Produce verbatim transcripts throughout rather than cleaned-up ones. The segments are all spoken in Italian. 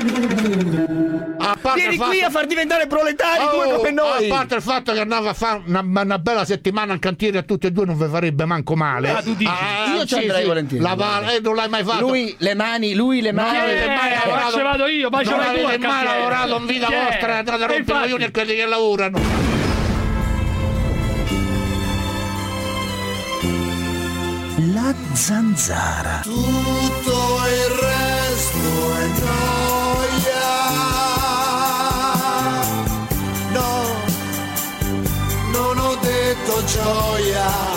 Vieni qui a far diventare proletari oh, due come noi. A parte il fatto che andava a fare una, una bella settimana in cantiere a tutti e due non vi farebbe manco male. Ah, tu dici? Ah, io ci andrei sì, volentieri. La, eh, non l'hai mai fatto. Lui le mani, lui le mani. No, eh, mai lavorato, ci vado io, ma non avete mai lavorato in vita vostra, andate a rompere i coglioni a quelli che lavorano. La zanzara. Tutto il resto è gioia. No, non ho detto gioia.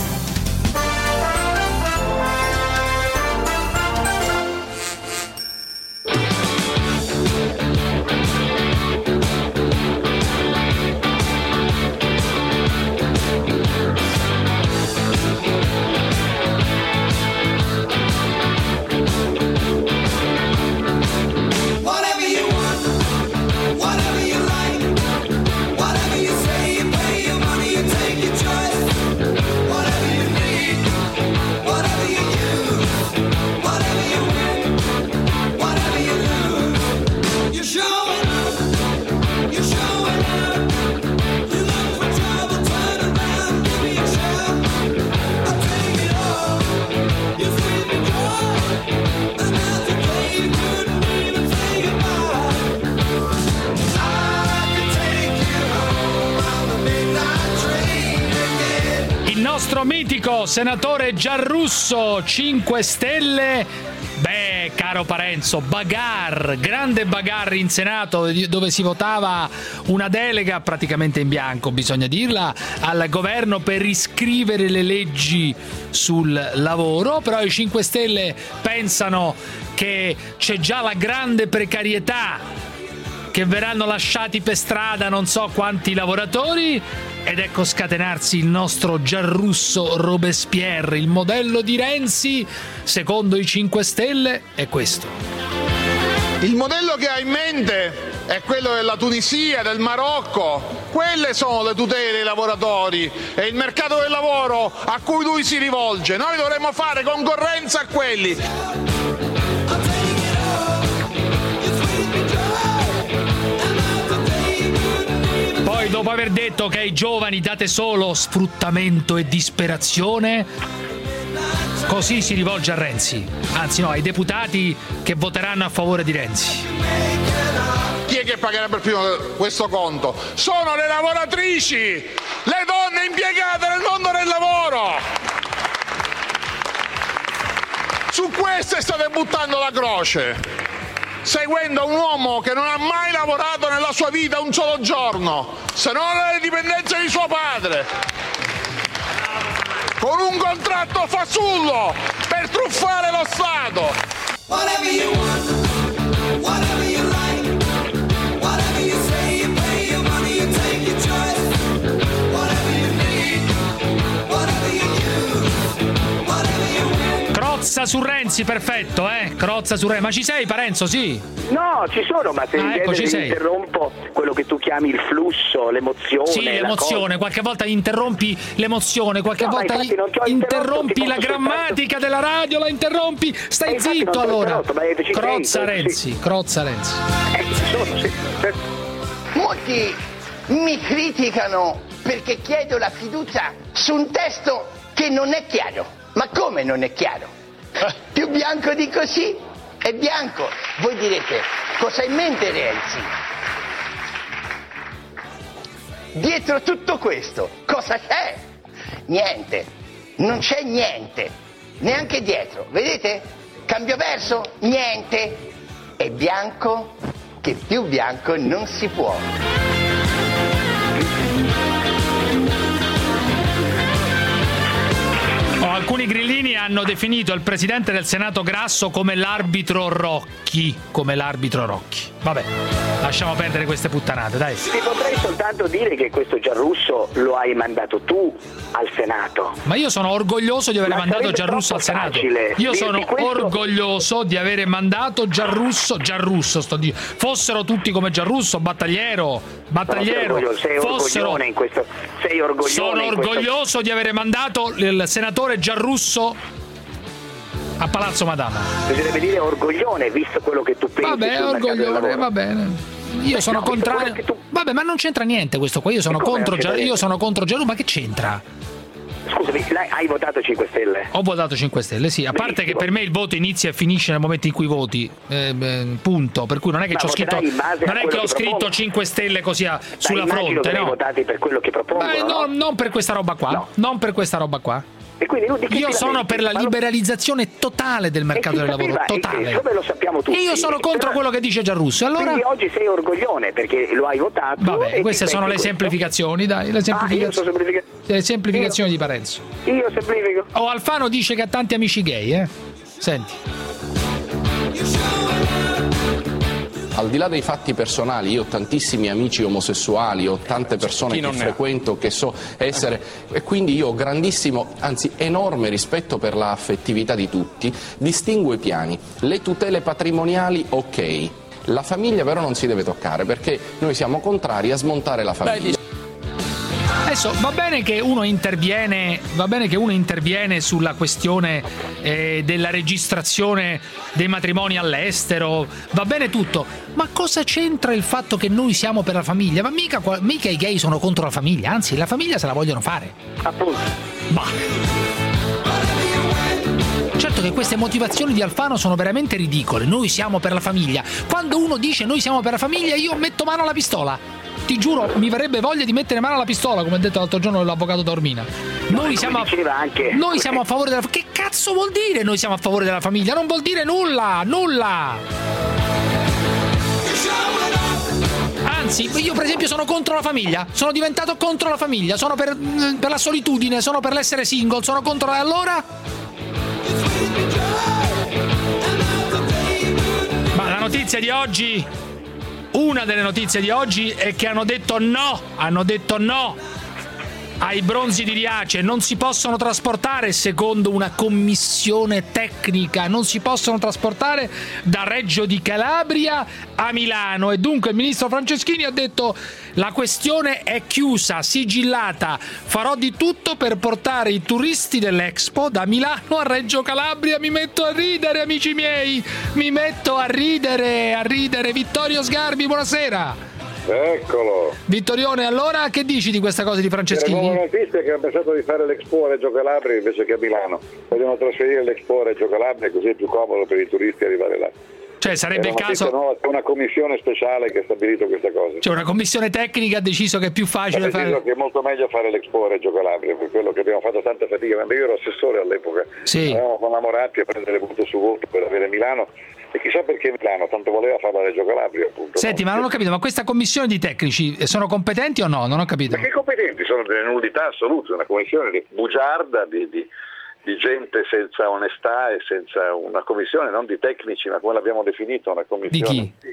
Il nostro mitico senatore Giarrusso, cinque Stelle. Beh, caro Parenzo, bagarre, grande bagarre in Senato dove si votava una delega praticamente in bianco, bisogna dirla, al governo per riscrivere le leggi sul lavoro, però i cinque Stelle pensano che c'è già la grande precarietà, che verranno lasciati per strada non so quanti lavoratori, ed ecco scatenarsi il nostro Giarrusso Robespierre. Il modello di Renzi, secondo i cinque Stelle, è questo. Il modello che ha in mente è quello della Tunisia, del Marocco. Quelle sono le tutele dei lavoratori e il mercato del lavoro a cui lui si rivolge. Noi dovremmo fare concorrenza a quelli. Poi, dopo aver detto che ai giovani date solo sfruttamento e disperazione, così si rivolge a Renzi, anzi no, ai deputati che voteranno a favore di Renzi. Chi è che pagherà per primo questo conto? Sono le lavoratrici, le donne impiegate nel mondo del lavoro. Su queste state buttando la croce, seguendo un uomo che non ha mai lavorato nella sua vita un solo giorno, se non le dipendenze di suo padre, con un contratto fasullo per truffare lo Stato. Whatever you want, whatever you like, whatever you say, you pay your money, you take your choice. Whatever you need, whatever you use, whatever you win. Crozza su Renzi, perfetto, eh? Crozza su Renzi. Ma ci sei, Parenzo, sì? No, ci sono, ma se ah, ecco, ci sei. interrompo quello che tu chiami il flusso, l'emozione. Sì, l'emozione, qualche volta interrompi l'emozione, qualche no, volta interrompi la grammatica soltanto... della radio, la interrompi, stai eh, zitto allora. Crozza sei, Renzi, sì. crozza Renzi. Eh, ci sono, sì. Molti mi criticano perché chiedo la fiducia su un testo che non è chiaro. Ma come non è chiaro? Più bianco di così è bianco. Voi direte, cosa ha in mente Renzi? Dietro tutto questo, cosa c'è? Niente. Non c'è niente. Neanche dietro. Vedete? Cambio verso? Niente. È bianco che più bianco non si può. Oh, alcuni grillini hanno definito il presidente del Senato Grasso come l'arbitro Rocchi, come l'arbitro Rocchi. Vabbè, lasciamo perdere queste puttanate, dai. Ti potrei soltanto dire che questo Giarrusso lo hai mandato tu al Senato. Ma io sono orgoglioso di aver Ma mandato Giarrusso al Senato. Io sono questo... orgoglioso di avere mandato Giarrusso, Giarrusso sto dicendo. Fossero tutti come Giarrusso, battagliero, battagliero. No, sei fossero... in questo, sei orgoglioso. Sono in orgoglioso questo... di avere mandato il senatore Giarrusso a Palazzo Madama. Bisognerebbe dire orgoglione, visto quello che tu pensi. Vabbè, orgoglione, va bene. Io Beh, sono no, contrario. Tu... Vabbè, ma non c'entra niente questo qua. Io sono contro Gia... io sono contro Gianlu, ma che c'entra? Scusami, hai votato cinque Stelle? Ho votato cinque Stelle, sì. A parte che per me il voto inizia e finisce nel momento in cui voti. Eh, beh, punto. Per cui non è che ma c'ho scritto. Non è che ho scritto propongo. cinque Stelle così a, sulla fronte, no? No. Votati per quello che propongono. Beh, no, no? non per questa roba qua. No. Non per questa roba qua. E quindi io sono per la liberalizzazione totale del mercato del lavoro, totale. E, lo sappiamo tutti. E io sono contro però, quello che dice Giarrusso. Allora... Quindi oggi sei orgoglione perché lo hai votato. Vabbè, queste sono le questo. semplificazioni, dai, le semplificazioni, ah, semplific... le semplificazioni io. di Parenzo. Io semplifico. Oh, Alfano dice che ha tanti amici gay, eh? Senti. Al di là dei fatti personali, io ho tantissimi amici omosessuali, ho tante persone che frequento, che so essere, e quindi io ho grandissimo, anzi enorme rispetto per la affettività di tutti, distingo i piani. Le tutele patrimoniali, ok. La famiglia però non si deve toccare, perché noi siamo contrari a smontare la famiglia. Adesso va bene che uno interviene, va bene che uno interviene sulla questione eh, della registrazione dei matrimoni all'estero, va bene tutto, ma cosa c'entra il fatto che noi siamo per la famiglia? Ma mica, mica i gay sono contro la famiglia, anzi la famiglia se la vogliono fare. Appunto. Bah. Certo che queste motivazioni di Alfano sono veramente ridicole, noi siamo per la famiglia. Quando uno dice noi siamo per la famiglia io metto mano alla pistola. Ti giuro, mi verrebbe voglia di mettere mano alla pistola, come ha detto l'altro giorno l'avvocato Taormina. Noi siamo a, anche. noi siamo a favore della che cazzo vuol dire noi siamo a favore della famiglia? Non vuol dire nulla, nulla. Anzi, io per esempio sono contro la famiglia, sono diventato contro la famiglia, sono per, per la solitudine, sono per l'essere single, sono contro allora? Ma la notizia di oggi, una delle notizie di oggi è che hanno detto no, hanno detto no ai bronzi di Riace, non si possono trasportare secondo una commissione tecnica, non si possono trasportare da Reggio di Calabria a Milano e dunque il ministro Franceschini ha detto la questione è chiusa, sigillata, farò di tutto per portare i turisti dell'Expo da Milano a Reggio Calabria. Mi metto a ridere, amici miei, mi metto a ridere, a ridere. Vittorio Sgarbi, buonasera. Eccolo. Vittorione, allora che dici di questa cosa di Franceschini? C'era una notizia che ha pensato di fare l'Expo a Reggio Calabria invece che a Milano. Vogliono trasferire l'Expo a Reggio Calabria così è più comodo per i turisti arrivare là. Cioè sarebbe il caso. No, c'è una commissione speciale che ha stabilito questa cosa. C'è una commissione tecnica ha deciso che è più facile ha fare. Che è molto meglio fare l'Expo a Reggio Calabria, per quello che abbiamo fatto tanta fatica. Quando io ero assessore all'epoca, sì. Eravamo con la Moratti a prendere voto su voto per avere Milano. E chissà perché Milano, tanto voleva farla a Reggio Calabria, appunto. Senti, no? ma non ho capito, ma questa commissione di tecnici sono competenti o no? Non ho capito. Ma che competenti? Sono delle nullità assolute, una commissione di bugiarda, di, di, di gente senza onestà e senza una commissione, non di tecnici, ma come l'abbiamo definito, una commissione. Di chi? Di...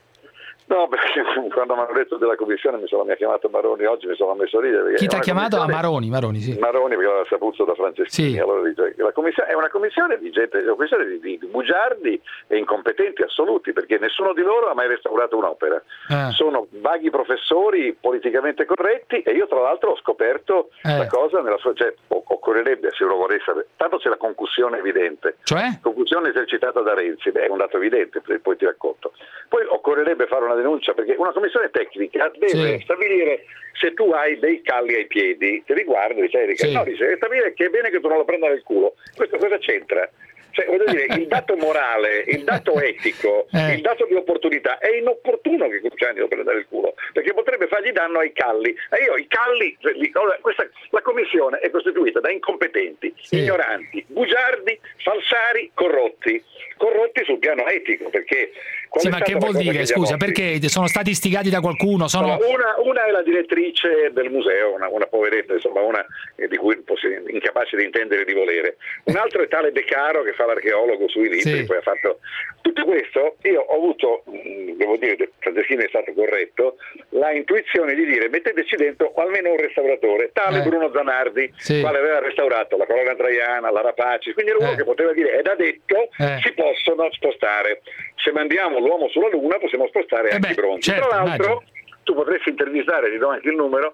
No, perché quando mi hanno detto della commissione mi, sono, mi ha chiamato Maroni oggi, mi sono messo a ridere. Chi ti ha chiamato? A Maroni, Maroni, sì. Maroni perché l'aveva saputo da Franceschini. Sì. Allora dice, la commissione è una commissione di gente, una commissione di, di, di bugiardi e incompetenti assoluti, perché nessuno di loro ha mai restaurato un'opera. Eh. Sono vaghi professori politicamente corretti e io tra l'altro ho scoperto eh. la cosa nella sua, cioè occorrerebbe, se lo vorrei sapere, tanto c'è la concussione evidente. Cioè? Concussione esercitata da Renzi, beh, è un dato evidente, poi ti racconto. Poi occorrerebbe fare una denuncia perché una commissione tecnica deve sì. stabilire se tu hai dei calli ai piedi, ti riguarda, dice Erika, sì. no, dice stabilire che è bene che tu non lo prenda nel culo. Questo cosa c'entra? Cioè, voglio dire, il dato morale, il dato etico, eh. il dato di opportunità è inopportuno che Cruciani lo prenda nel culo, perché potrebbe fargli danno ai calli. E io i calli, questa, la commissione è costituita da incompetenti, sì. ignoranti, bugiardi, falsari, corrotti. Corrotti sul piano etico, perché sì, ma che vuol dire, scusa, perché sono stati istigati da qualcuno? Sono... Una, una è la direttrice del museo, una, una poveretta, insomma, una di cui incapace di intendere e di volere. Un altro è tale De Caro che fa l'archeologo sui libri, sì. poi ha fatto tutto questo. Io ho avuto, devo dire, Franceschini è stato corretto, la intuizione di dire metteteci dentro almeno un restauratore, tale eh. Bruno Zanardi, sì. quale aveva restaurato la colonna Traiana, la Rapaci, quindi era uno eh. che poteva dire, è da detto, eh. si possono spostare. Se mandiamo l'uomo sulla Luna possiamo spostare eh anche beh, i bronzi. Certo, Tra l'altro immagino. tu potresti intervistare, ti do anche il numero,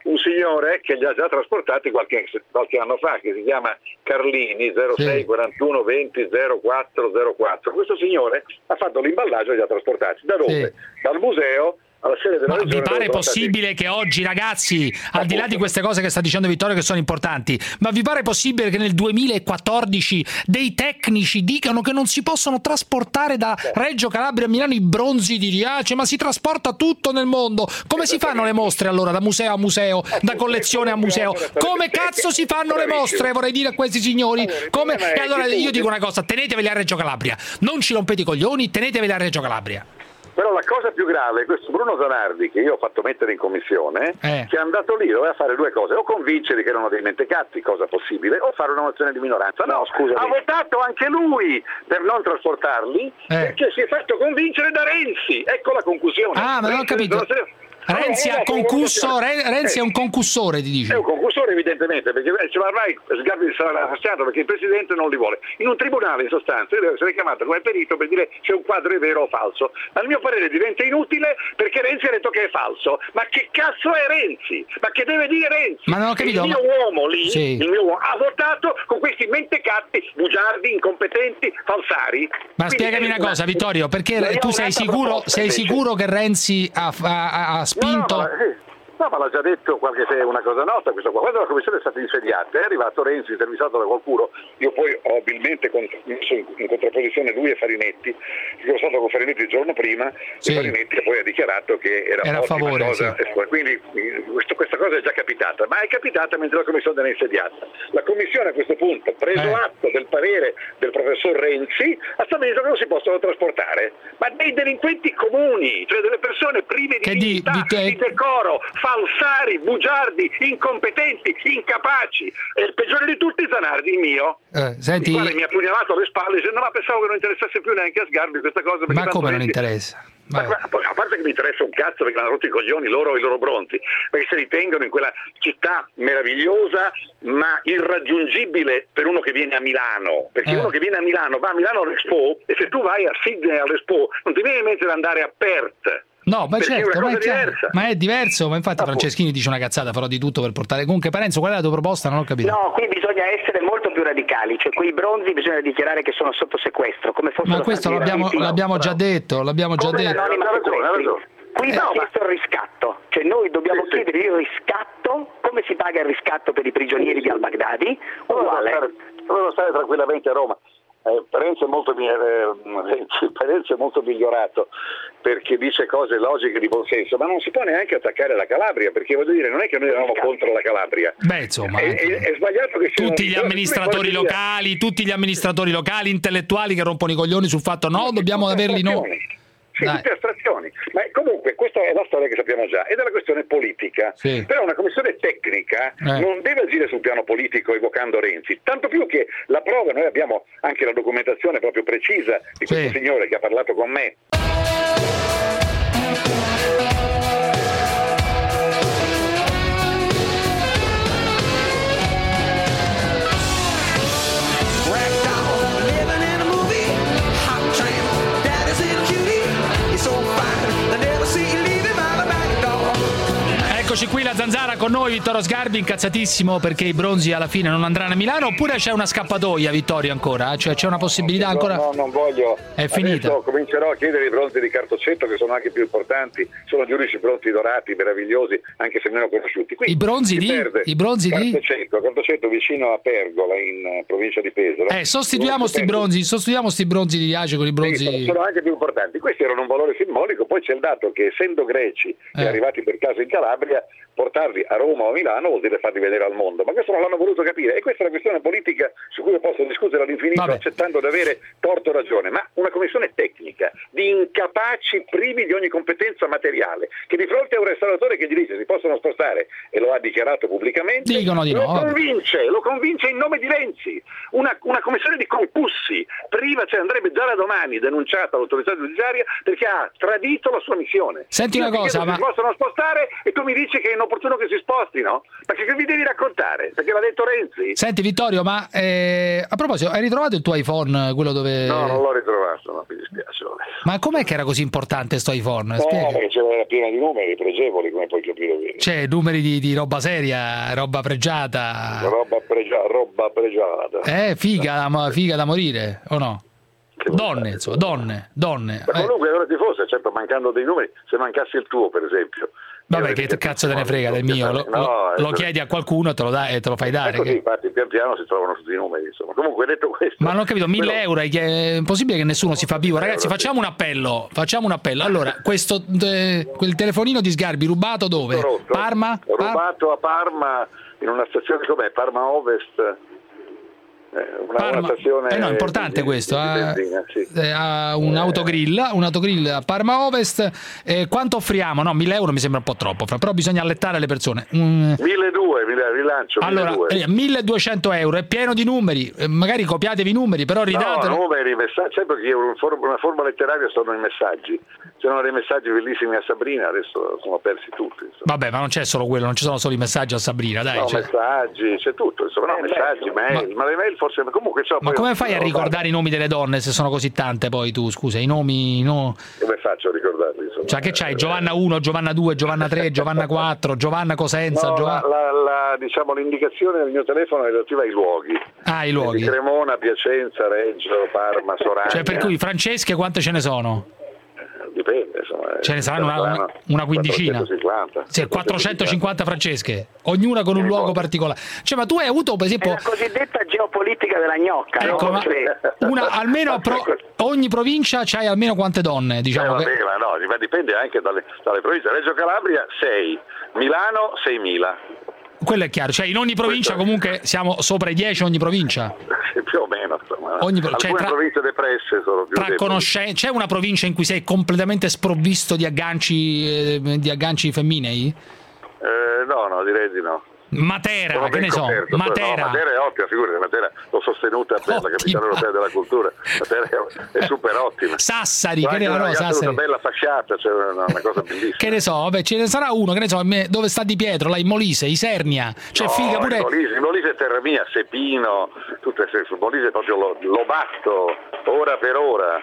un signore che li ha già trasportati qualche, qualche anno fa, che si chiama Carlini, zero sei quarantuno venti zero quattro zero quattro. Questo signore ha fatto l'imballaggio e li ha trasportati. Da dove? Sì. Dal museo alla sede della Ma regione. vi pare possibile che oggi, ragazzi, al di là di queste cose che sta dicendo Vittorio che sono importanti, ma vi pare possibile che nel duemilaquattordici dei tecnici dicano che non si possono trasportare da Reggio Calabria a Milano i bronzi di Riace, ma si trasporta tutto nel mondo? Come si fanno le mostre allora, da museo a museo, da collezione a museo? Come cazzo si fanno le mostre, vorrei dire a questi signori? Come? E allora io dico una cosa, teneteveli a Reggio Calabria, non ci rompete i coglioni, teneteveli a Reggio Calabria. Però la cosa più grave è questo Bruno Zanardi, che io ho fatto mettere in commissione, eh. che è andato lì, doveva fare due cose: o convincere che erano dei mentecatti, cosa possibile, o fare una mozione di minoranza. No, no, scusami. Ha votato anche lui per non trasportarli, eh. perché si è fatto convincere da Renzi. Ecco la conclusione. Ah, ma non ho capito. Renzi, ha concusso, Renzi è un concussore, ti dice? È un concussore evidentemente, perché cioè, ormai Sgarbi sarà lasciato perché il Presidente non li vuole. In un tribunale in sostanza deve essere chiamato come perito per dire se un quadro è vero o falso. Al mio parere diventa inutile perché Renzi ha detto che è falso. Ma che cazzo è Renzi? Ma che deve dire Renzi? Ma non ho capito, il mio ma... uomo lì, sì. il mio uomo, ha votato con questi mentecatti, bugiardi, incompetenti, falsari. Ma quindi spiegami una cosa, Vittorio, perché tu sei sicuro, sei sicuro che Renzi ha, ha, ha spinto? No, no, ma, no, ma l'ha già detto qualche se è una cosa nota questo qua. Quando la commissione è stata insediata, è arrivato Renzi intervistato da qualcuno, io poi ho abilmente messo in, in contrapposizione lui e Farinetti, perché ero stato con Farinetti il giorno prima, sì. e Farinetti poi ha dichiarato che era, era a favore, cosa, sì. quindi questo, questa cosa è già capitata, ma è capitata mentre la commissione era insediata. La commissione a questo punto, preso eh. atto del parere del professor Renzi, ha stabilito che non si possono trasportare, ma dei delinquenti comuni, cioè delle persone prive di dignità, di, di, di decoro, falsari, bugiardi, incompetenti, incapaci. E il peggiore di tutti Zanardi, il mio, eh, senti... il quale mi ha pugnalato alle spalle dicendo ma pensavo che non interessasse più neanche a Sgarbi questa cosa. Ma come non interessa? Ma, a parte che mi interessa un cazzo perché hanno rotto i coglioni loro e i loro bronzi, perché se li tengono in quella città meravigliosa ma irraggiungibile per uno che viene a Milano, perché eh. uno che viene a Milano va a Milano all'Expo, e se tu vai a Sydney all'Expo non ti viene in mente di andare a Perth. No, ma certo, è ma è, diversa. ma è diverso, ma infatti ah, Franceschini dice una cazzata, farò di tutto per portare. Comunque Parenzo, qual è la tua proposta? Non ho capito. No, qui bisogna essere molto più radicali, cioè quei bronzi bisogna dichiarare che sono sotto sequestro, come fossero. Ma questo l'abbiamo, l'abbiamo già detto, l'abbiamo già detto. Qui va chiesto il riscatto, cioè noi dobbiamo sì, chiedere il riscatto, come si paga il riscatto per i prigionieri di al-Baghdadi? Uguale. Dovevo stare tranquillamente a Roma. Eh, Parenzo è molto, eh, Parenzo è molto migliorato perché dice cose logiche di buon senso, ma non si può neanche attaccare la Calabria, perché voglio dire non è che noi eravamo contro la Calabria. Beh, insomma, è, è, è sbagliato che tutti gli amministratori locali, tutti gli amministratori locali intellettuali che rompono i coglioni sul fatto no, dobbiamo averli noi. Sì, tutte astrazioni, ma comunque questa è la storia che sappiamo già ed è la questione politica, sì. Però una commissione tecnica eh. non deve agire sul piano politico evocando Renzi, tanto più che la prova, noi abbiamo anche la documentazione proprio precisa di questo sì. signore che ha parlato con me. Eccoci qui la Zanzara con noi, Vittorio Sgarbi incazzatissimo perché i bronzi alla fine non andranno a Milano, oppure c'è una scappatoia, Vittorio, ancora? Cioè c'è una possibilità ancora? No, no, non voglio. È finita. Adesso comincerò a chiedere i bronzi di Cartocetto che sono anche più importanti, sono gli unici bronzi dorati, meravigliosi, anche se meno conosciuti. Qui I bronzi di? I bronzi Cartocetto, di? Cartocetto vicino a Pergola in uh, provincia di Pesaro. Eh, sostituiamo sti bronzi, sostituiamo sti bronzi di Riace con i bronzi. Sì, sono anche più importanti. Questi erano un valore simbolico, poi c'è il dato che essendo greci eh. e arrivati per caso in Calabria, portarli a Roma o a Milano vuol dire farli vedere al mondo, ma questo non l'hanno voluto capire e questa è una questione politica su cui io posso discutere all'infinito. Vabbè. Accettando di avere torto o ragione, ma una commissione tecnica di incapaci privi di ogni competenza materiale che di fronte a un restauratore che gli dice si possono spostare e lo ha dichiarato pubblicamente, dicono di lo no. convince, lo convince in nome di Renzi, una, una commissione di concussi priva, cioè andrebbe già da domani denunciata all'autorità giudiziaria perché ha tradito la sua missione. Senti una cosa, ma si possono spostare e tu mi dici che non opportuno che si spostino. Ma che vi devi raccontare? Perché l'ha detto Renzi. Senti Vittorio, ma eh, a proposito, hai ritrovato il tuo iPhone, quello dove... No, non l'ho ritrovato, no, mi dispiace. Vabbè. Ma com'è che era così importante sto iPhone? No, Spiega. perché c'era piena di numeri pregevoli, come puoi capire bene. Cioè, numeri di, di roba seria, roba pregiata. Roba pregiata, roba pregiata. Eh, figa, da- figa da morire, o no? Donne, insomma, donne, donne. Ma Eh, comunque allora ti fosse, certo, mancando dei numeri, se mancasse il tuo, per esempio. vabbè, Io che vedi cazzo te ne frega del mio? Lo, No, lo- è- lo chiedi a qualcuno e te lo, dai, e te lo fai dare. È così, che- infatti, pian piano si trovano tutti i numeri, insomma. Comunque, detto questo... Ma non ho capito, mille quello- euro, è è impossibile che nessuno si fa vivo. Ragazzi, facciamo un appello, facciamo un appello. Allora, questo eh, quel telefonino di Sgarbi rubato dove? rotto, Parma? Par- rubato a Parma, in una stazione com'è? Parma Ovest. eh, Una, Parma. una stazione Eh no, è importante di- questo. di eh. benzina, sì. Eh, ha un autogrill, un autogrill a Parma Ovest. Eh, quanto offriamo? No, mille euro mi sembra un po' troppo, fra- però bisogna allettare le persone. Un- milleduecento, mille- rilancio, Allora, milleduecento. eh, milleduecento euro, è pieno di numeri, eh, magari copiatevi i numeri, però ridatelo. No, numeri, messaggi, sempre che un for- una forma letteraria sono i messaggi. C'erano dei messaggi bellissimi a Sabrina, adesso sono persi tutti. Insomma. Vabbè, ma non c'è solo quello, non ci sono solo i messaggi a Sabrina, dai. No, cioè. messaggi, c'è tutto, insomma, no, messaggi, mail, ma... le mail forse, comunque c'ho Ma poi- come fai a no, ricordare i nomi delle donne se sono così tante poi tu, scusa, i nomi, no? Come faccio a ricordarli? Insomma? Cioè che c'hai? Giovanna uno, Giovanna due, Giovanna tre, Giovanna quattro, Giovanna Cosenza, No, Giovanna... la, la, la, diciamo, l'indicazione del mio telefono è relativa ai luoghi. Ah, i luoghi. Quindi Cremona, Piacenza, Reggio, Parma, Soragna. Cioè per cui Francesche quante ce ne sono? Dipende, insomma. Ce ne saranno una, una, una quindicina. quattrocentocinquanta. Sì, quattrocentocinquanta Francesche, ognuna con un luogo particolare. Cioè, ma tu hai avuto per È esempio la cosiddetta geopolitica della gnocca, ecco, no? ma una, almeno pro, ogni provincia c'hai almeno quante donne, Eh, diciamo vabbè, che... ma no, ma dipende anche dalle, dalle province. Reggio Calabria sei, Milano seimila. Quello è chiaro, cioè in ogni provincia comunque siamo sopra i dieci ogni provincia. Più o meno, insomma. Ogni pro- Alcune cioè, tra- province depresse sono più Tra deboli. conoscenze, c'è una provincia in cui sei completamente sprovvisto di agganci, eh, di agganci femminei? Eh, no, no, direi di no. Matera, Sono che ben ne so, coperto, Matera. No, Matera è ottima, figurati, Matera l'ho sostenuta per la Ottima. capitale europea della cultura. Matera è, è super ottima. Sassari, C'è che anche ne, una no, ragazza Sassari. una bella fasciata, cioè una, una cosa bellissima. Che ne so, vabbè, ce ne sarà uno, che ne so, me- dove sta Di Pietro, là in Molise, Isernia, cioè No, figa pure... il Molise, il Molise è terra mia, Sepino, tutte il Molise è proprio lo, lo batto, ora per ora,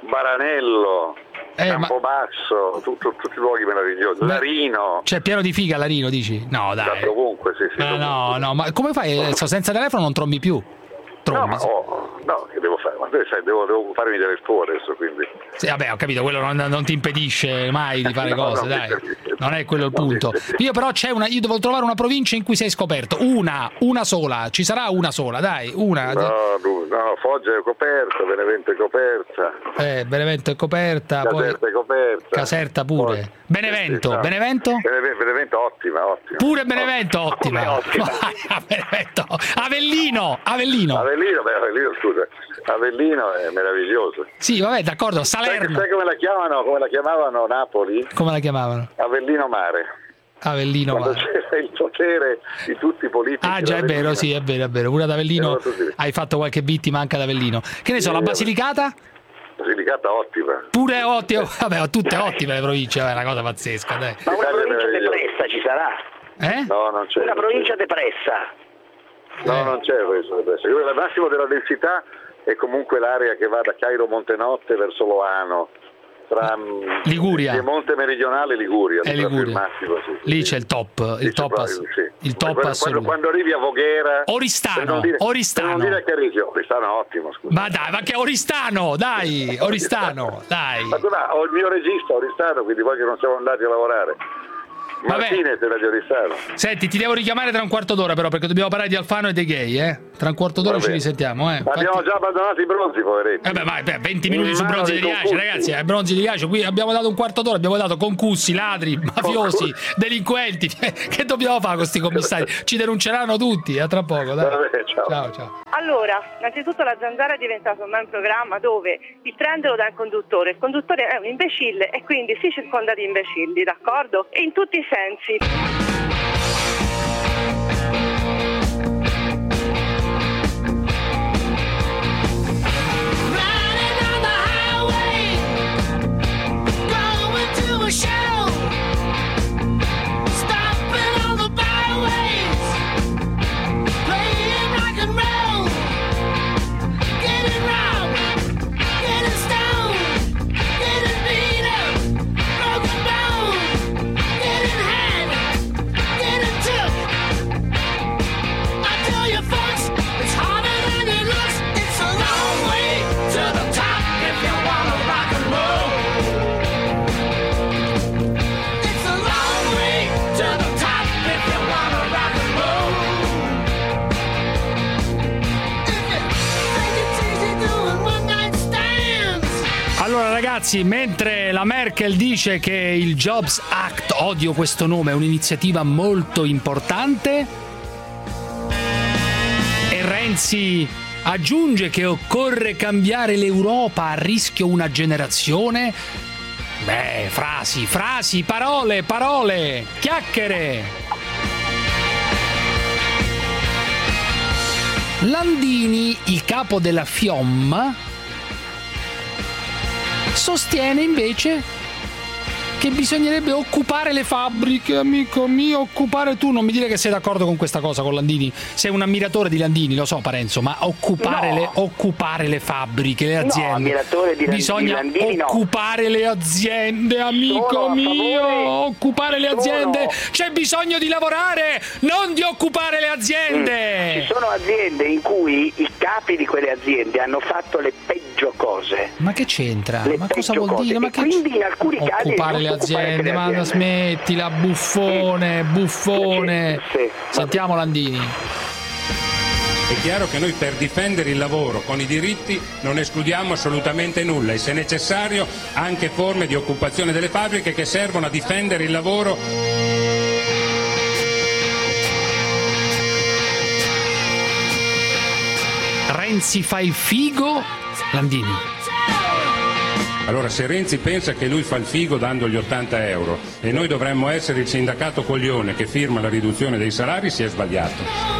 Baranello, Eh, ma- Campobasso, tutto- tutti i luoghi meravigliosi, Beh, Larino, Cioè pieno di figa Larino, dici? No, da dai. ovunque, sì, sì. Ma dovunque. no, no, ma come fai? Adesso senza telefono non trombi più. No, Trombi. ma sì. oh, no, che devo fare? Ma te sai, devo, devo farmi vedere il tuo adesso, quindi. Sì, vabbè, ho capito, quello non, non ti impedisce mai di fare No, cose, non mi dai. impedisce. Non è quello il Non mi punto. impedisce. Io però c'è una, io devo trovare una provincia in cui sei scoperto. Una, una sola, ci sarà una sola, dai, una. No, no, no, Foggia è coperta, Benevento è coperta, Eh, Benevento è coperta, poi Caserta è coperta. Caserta pure. Poi- Benevento, sì, sì, no. Benevento? Benevento, Benevento ottima, ottima. Pure Benevento, ottima. Come ottima? Vai a Benevento. Avellino, Avellino. Avellino, beh, Avellino, scusa, Avellino è meraviglioso. Sì, vabbè, d'accordo, Sai, Salerno. sai come la chiamano, come la chiamavano Napoli? Come la chiamavano? Avellino Mare. Avellino. Quando va. c'era il potere di tutti i politici. Ah già, è vero, sì, è vero, è vero. Pure ad Avellino Era così. hai fatto qualche vittima anche ad Avellino. Che ne so, la Sì, Basilicata? Basilicata ottima. Pure ottimo. Vabbè, tutte ottime le province, è una cosa pazzesca, dai. Ma una L'Italia è provincia meravigliosa. depressa ci sarà? Eh? No, non c'è. Una non provincia c'è. depressa. No, Eh. non c'è questo. adesso. Il massimo della densità è comunque l'area che va da Cairo Montenotte verso Loano, tra mm, Liguria. Piemonte meridionale e Liguria. È proprio Liguria. il massimo, sì, sì, Lì sì. c'è il top, Sì, il top, sì, ass- sì. il top quando, assoluto. quando, quando arrivi a Voghera, Oristano, per non dire, Oristano. per non dire Carricchio, Oristano è ottimo, scusa. Ma dai, ma che Oristano, dai, Oristano, dai. Ma tu, ma ho il mio regista Oristano, quindi poi che non siamo andati a lavorare. Vabbè. Martinez era di Oristano. Senti, ti devo richiamare tra un quarto d'ora però, perché dobbiamo parlare di Alfano e dei gay, eh? Tra un quarto d'ora Va ci bene. risentiamo, eh? Ma abbiamo Infatti- già abbandonato i bronzi, poveretti. Eh beh, vai, beh, venti minuti su In mano Bronzi dei di Riace, concussi. ragazzi, eh, Bronzi di Riace, qui abbiamo dato un quarto d'ora, abbiamo dato concussi, ladri, mafiosi, delinquenti, che dobbiamo fare con questi commissari? Ci denunceranno tutti, a tra poco, dai. Vabbè, ciao. Ciao, ciao. Allora, innanzitutto la Zanzara è diventato ormai un programma dove il trend lo dà il conduttore, il conduttore è un imbecille e quindi si circonda di imbecilli, d'accordo? E in tutti i sensi. Show, stopping on Allora ragazzi, mentre la Merkel dice che il Jobs Act, odio questo nome, è un'iniziativa molto importante, e Renzi aggiunge che occorre cambiare l'Europa, a rischio una generazione. Beh, frasi, frasi, parole, parole, chiacchiere. Landini, il capo della FIOM, sostiene invece che bisognerebbe occupare le fabbriche, amico mio, occupare. Tu non mi dire che sei d'accordo con questa cosa, con Landini. Sei un ammiratore di Landini, lo so Parenzo, ma occupare, no. le, occupare le fabbriche, le aziende. No, ammiratore di Landini, bisogna Landini, occupare no. le aziende, amico mio, occupare le aziende. Sono... C'è bisogno di lavorare, non di occupare le aziende. Mm. Ci sono aziende in cui i capi di quelle aziende hanno fatto le peggio cose. Ma che c'entra? Le ma cosa vuol cose. dire? Ma e che quindi in alcuni casi occupare le aziende, ma smettila, buffone, buffone. Sì, sì, Sentiamo Landini. È chiaro che noi per difendere il lavoro con i diritti non escludiamo assolutamente nulla e se necessario anche forme di occupazione delle fabbriche che servono a difendere il lavoro. Renzi fa il figo, Landini. Allora se Renzi pensa che lui fa il figo dando gli ottanta euro e noi dovremmo essere il sindacato coglione che firma la riduzione dei salari, si è sbagliato.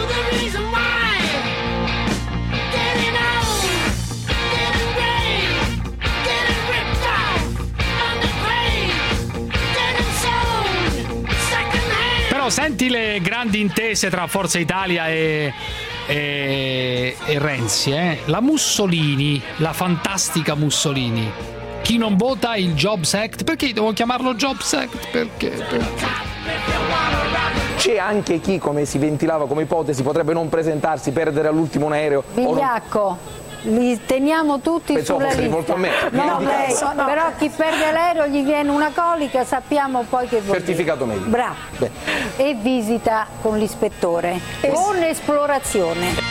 Però senti le grandi intese tra Forza Italia e... E, e Renzi, eh? La Mussolini, la fantastica Mussolini. Chi non vota il Jobs Act? Perché devo chiamarlo Jobs Act? Perché? Perché? C'è anche chi, come si ventilava come ipotesi, potrebbe non presentarsi, perdere all'ultimo un aereo. Vigliacco, li teniamo tutti Pensavo sulla fosse lista. rivolto a me. No, lei, no. Però chi perde l'aereo gli viene una colica, sappiamo poi che vuol Certificato dire. medico. Bravo. Beh. E visita con l'ispettore, es- con esplorazione.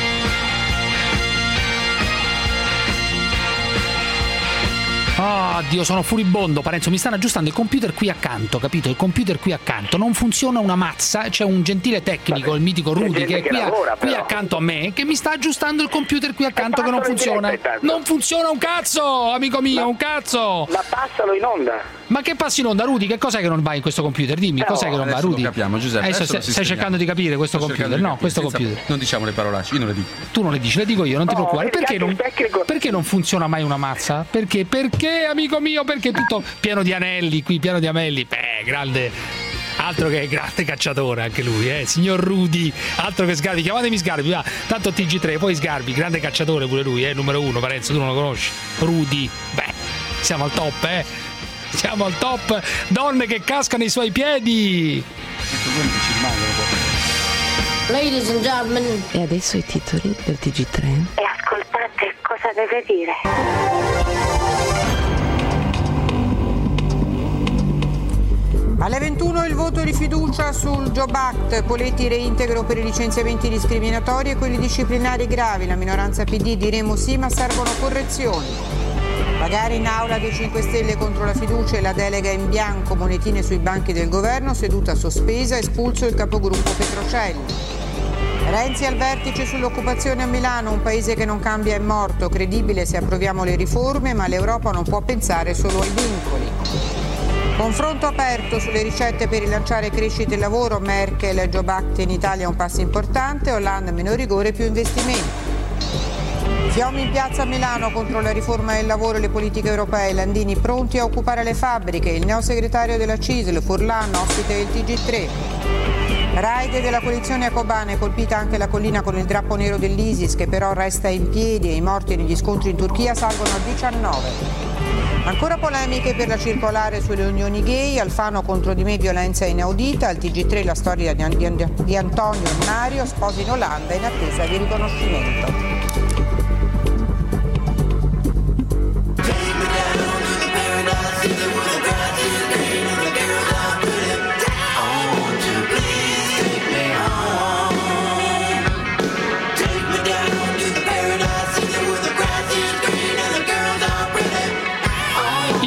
Ah, Dio, sono furibondo, Parenzo, mi stanno aggiustando il computer qui accanto, capito? Il computer qui accanto, non funziona una mazza, c'è un gentile tecnico, il mitico Rudy, che è qui, a, lavora, qui accanto a me, che mi sta aggiustando il computer qui accanto che non funziona. Non funziona un cazzo, amico mio, ma, un cazzo! Ma passalo in onda! Ma che passi in onda, Rudy? Che cos'è che non va in questo computer? Dimmi, eh cos'è no, che non va, adesso Rudy? Lo capiamo, Giuseppe. Adesso adesso stai, stai cercando di capire questo Sto computer? cercando No, di questo capire, senza- computer. Non diciamo le parolacce, io non le dico. Tu non le dici, le dico io, non ti No, preoccupare. Perché non, tecnico. perché non funziona mai una mazza? Perché? Perché, amico mio? Perché tutto pieno di anelli qui, pieno di anelli. Beh, grande. Altro che grande cacciatore anche lui, eh, signor Rudy. Altro che Sgarbi, chiamatemi Sgarbi, va. Tanto T G tre, poi Sgarbi, grande cacciatore pure lui, eh, numero uno, Parenzo, tu non lo conosci. Rudy, beh, siamo al top, eh. Siamo al top. Donne che cascano ai suoi piedi. Ladies and gentlemen. E adesso i titoli del T G tre. E ascoltate cosa deve dire. Alle ventuno il voto di fiducia sul Job Act, Poletti reintegro per i licenziamenti discriminatori e quelli disciplinari gravi. La minoranza P D diremo sì, ma servono correzioni. Magari in aula dei cinque Stelle contro la fiducia e la delega in bianco, monetine sui banchi del governo, seduta sospesa, espulso il capogruppo Petrocelli. Renzi al vertice sull'occupazione a Milano, un paese che non cambia è morto, credibile se approviamo le riforme, ma l'Europa non può pensare solo ai vincoli. Confronto aperto sulle ricette per rilanciare crescita e lavoro, Merkel, Job Act in Italia è un passo importante, Hollande meno rigore, più investimenti. Fiomi in piazza a Milano contro la riforma del lavoro e le politiche europee, Landini pronti a occupare le fabbriche, il neosegretario della C I S L, Furlan, ospite del T G tre. Raid della coalizione Akobane, colpita anche la collina con il drappo nero dell'ISIS che però resta in piedi e i morti negli scontri in Turchia salgono a diciannove. Ancora polemiche per la circolare sulle unioni gay, Alfano contro di me violenza inaudita, al T G tre la storia di, di, di Antonio Mario, sposi in Olanda in attesa di riconoscimento.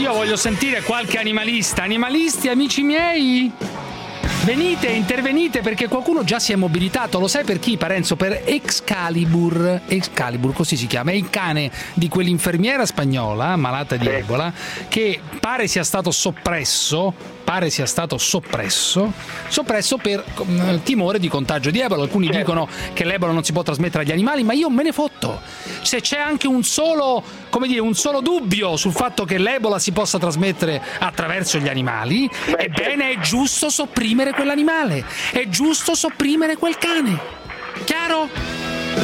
io voglio sentire qualche animalista. Animalisti, amici miei? Venite, intervenite, perché qualcuno già si è mobilitato. Lo sai per chi, Parenzo? Per Excalibur. Excalibur, così si chiama. È il cane di quell'infermiera spagnola malata di Ebola, che pare sia stato soppresso pare sia stato soppresso soppresso per um, timore di contagio di Ebola. Alcuni certo. dicono che l'Ebola non si può trasmettere agli animali, ma io me ne fotto. Se c'è anche un solo, come dire, un solo dubbio sul fatto che l'Ebola si possa trasmettere attraverso gli animali, Beh, ebbene è giusto sopprimere quell'animale, è giusto sopprimere quel cane. Chiaro?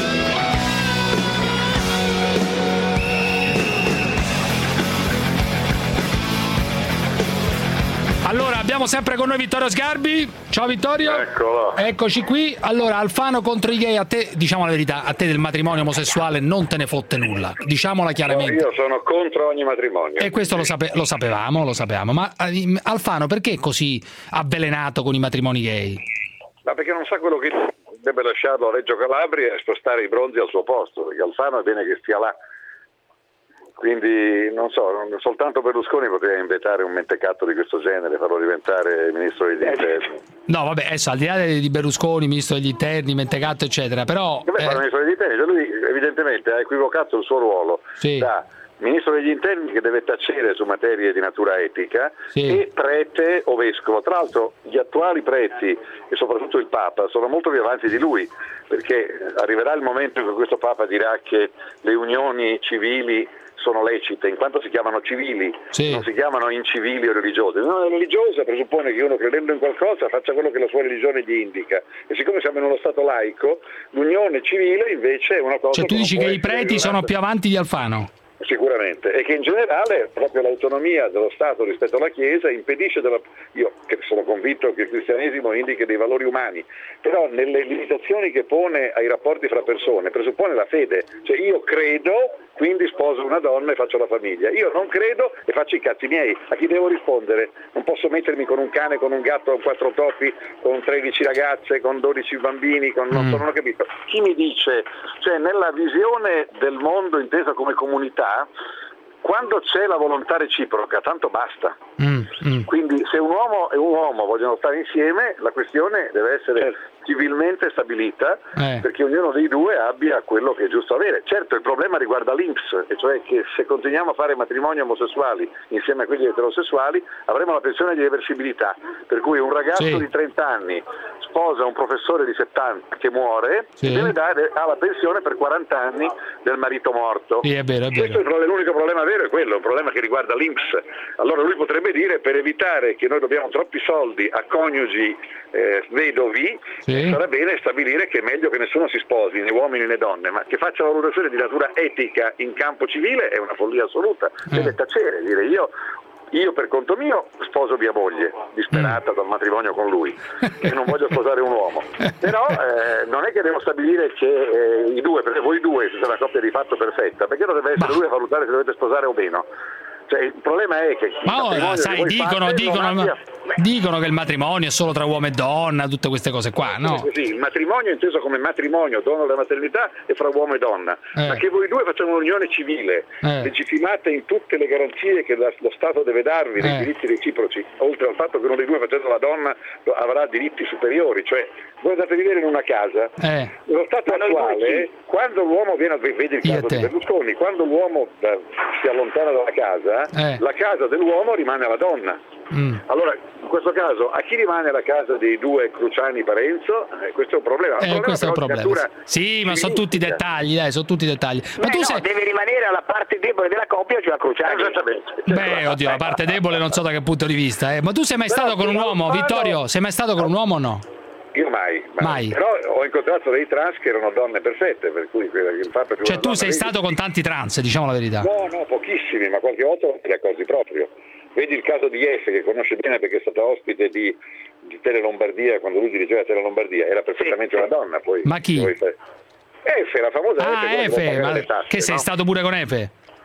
Allora, abbiamo sempre con noi Vittorio Sgarbi. Ciao Vittorio. Eccolo. Eccoci qui. Allora, Alfano contro i gay, a te, diciamo la verità, a te del matrimonio omosessuale non te ne fotte nulla. Diciamola chiaramente. No, io sono contro ogni matrimonio. E questo lo, sape- lo sapevamo, lo sapevamo. Ma Alfano, perché è così avvelenato con i matrimoni gay? Ma perché non sa quello che deve lasciarlo a Reggio Calabria e spostare i bronzi al suo posto, perché Alfano è bene che stia là. Quindi non so, soltanto Berlusconi poteva inventare un mentecatto di questo genere, farlo diventare ministro degli interni. No, vabbè, adesso al di là di Berlusconi, ministro degli interni, mentecatto, eccetera, però... Vabbè, eh... ministro degli interni, cioè lui evidentemente ha equivocato il suo ruolo sì. da ministro degli interni che deve tacere su materie di natura etica sì. e prete o vescovo. Tra l'altro gli attuali preti e soprattutto il Papa sono molto più avanti di lui, perché arriverà il momento in cui questo Papa dirà che le unioni civili sono lecite, in quanto si chiamano civili, sì. non si chiamano incivili o religiose. L'unione religiosa presuppone che uno, credendo in qualcosa, faccia quello che la sua religione gli indica, e siccome siamo in uno stato laico, l'unione civile invece è una cosa... Cioè tu dici che i preti sono più avanti di Alfano? Sicuramente, e che in generale proprio l'autonomia dello Stato rispetto alla Chiesa impedisce della... io che sono convinto che il cristianesimo indichi dei valori umani, però nelle limitazioni che pone ai rapporti fra persone presuppone la fede, cioè io credo, quindi sposo una donna e faccio la famiglia, io non credo e faccio i cazzi miei. A chi devo rispondere? Non posso mettermi con un cane, con un gatto, con quattro topi, con tredici ragazze, con dodici bambini, con... non, non ho capito. Chi mi dice, cioè nella visione del mondo intesa come comunità, quando c'è la volontà reciproca, tanto basta. Mm, mm. Quindi se un uomo e un uomo vogliono stare insieme, la questione deve essere certo. civilmente stabilita, eh. perché ognuno dei due abbia quello che è giusto avere. Certo, il problema riguarda l'I N P S, e cioè che se continuiamo a fare matrimoni omosessuali insieme a quelli eterosessuali avremo la pensione di reversibilità, per cui un ragazzo sì. di trenta anni sposa un professore di settanta che muore sì. e deve dare alla pensione per quaranta anni del marito morto. Sì, è vero, è vero. Questo è l'unico problema vero, è quello, un problema che riguarda l'I N P S. Allora lui potrebbe dire, per evitare che noi dobbiamo troppi soldi a coniugi eh, vedovi, sì. sarà bene stabilire che è meglio che nessuno si sposi, né uomini né donne, ma che faccia valutazione di natura etica in campo civile è una follia assoluta. Deve eh. tacere, dire io Io per conto mio sposo mia moglie, disperata mm. dal matrimonio con lui, e non voglio sposare un uomo. Però eh, non è che devo stabilire che eh, i due, perché voi due siete una coppia di fatto perfetta, perché dovrebbe essere bah. lui a valutare se dovete sposare o meno. Cioè, il problema è che ma ora sai dicono dicono, abbia... dicono che il matrimonio è solo tra uomo e donna, tutte queste cose qua, no? Sì, il matrimonio è inteso come matrimonio, dono della maternità, è fra uomo e donna, eh. ma che voi due facciamo un'unione civile eh. legittimata in tutte le garanzie che la, lo Stato deve darvi, dei eh. diritti reciproci, oltre al fatto che uno dei due facendo la donna avrà diritti superiori. Cioè voi andate a vivere in una casa, eh. lo Stato attuale, quando l'uomo viene a vedi il caso di Berlusconi, quando l'uomo da, si allontana dalla casa, Eh. la casa dell'uomo rimane alla donna. Mm. Allora, in questo caso, a chi rimane la casa dei due Cruciani Parenzo? Eh, questo è un problema. Eh, un problema questo è un problema. Sì, ma sono tutti dettagli, dai, sono tutti dettagli. Ma Beh, tu no, sei... deve rimanere alla parte debole della coppia, cioè la Cruciani. Esattamente. Beh, oddio, la parte debole non so da che punto di vista, eh. Ma tu sei mai stato con un uomo, Vittorio? Sei mai stato con un uomo o no? Io mai, mai, mai. Però ho incontrato dei trans che erano donne perfette, per cui il fatto che cioè tu sei stato con tanti trans, diciamo la verità. No, no, pochissimi, ma qualche volta li accorsi proprio. Vedi il caso di F, che conosce bene perché è stata ospite di, di Tele Lombardia, quando lui dirigeva Tele Lombardia, era perfettamente una donna. Poi, ma chi? Poi, F, la famosa ah, F. F, ma tasse, che sei no? stato pure con F?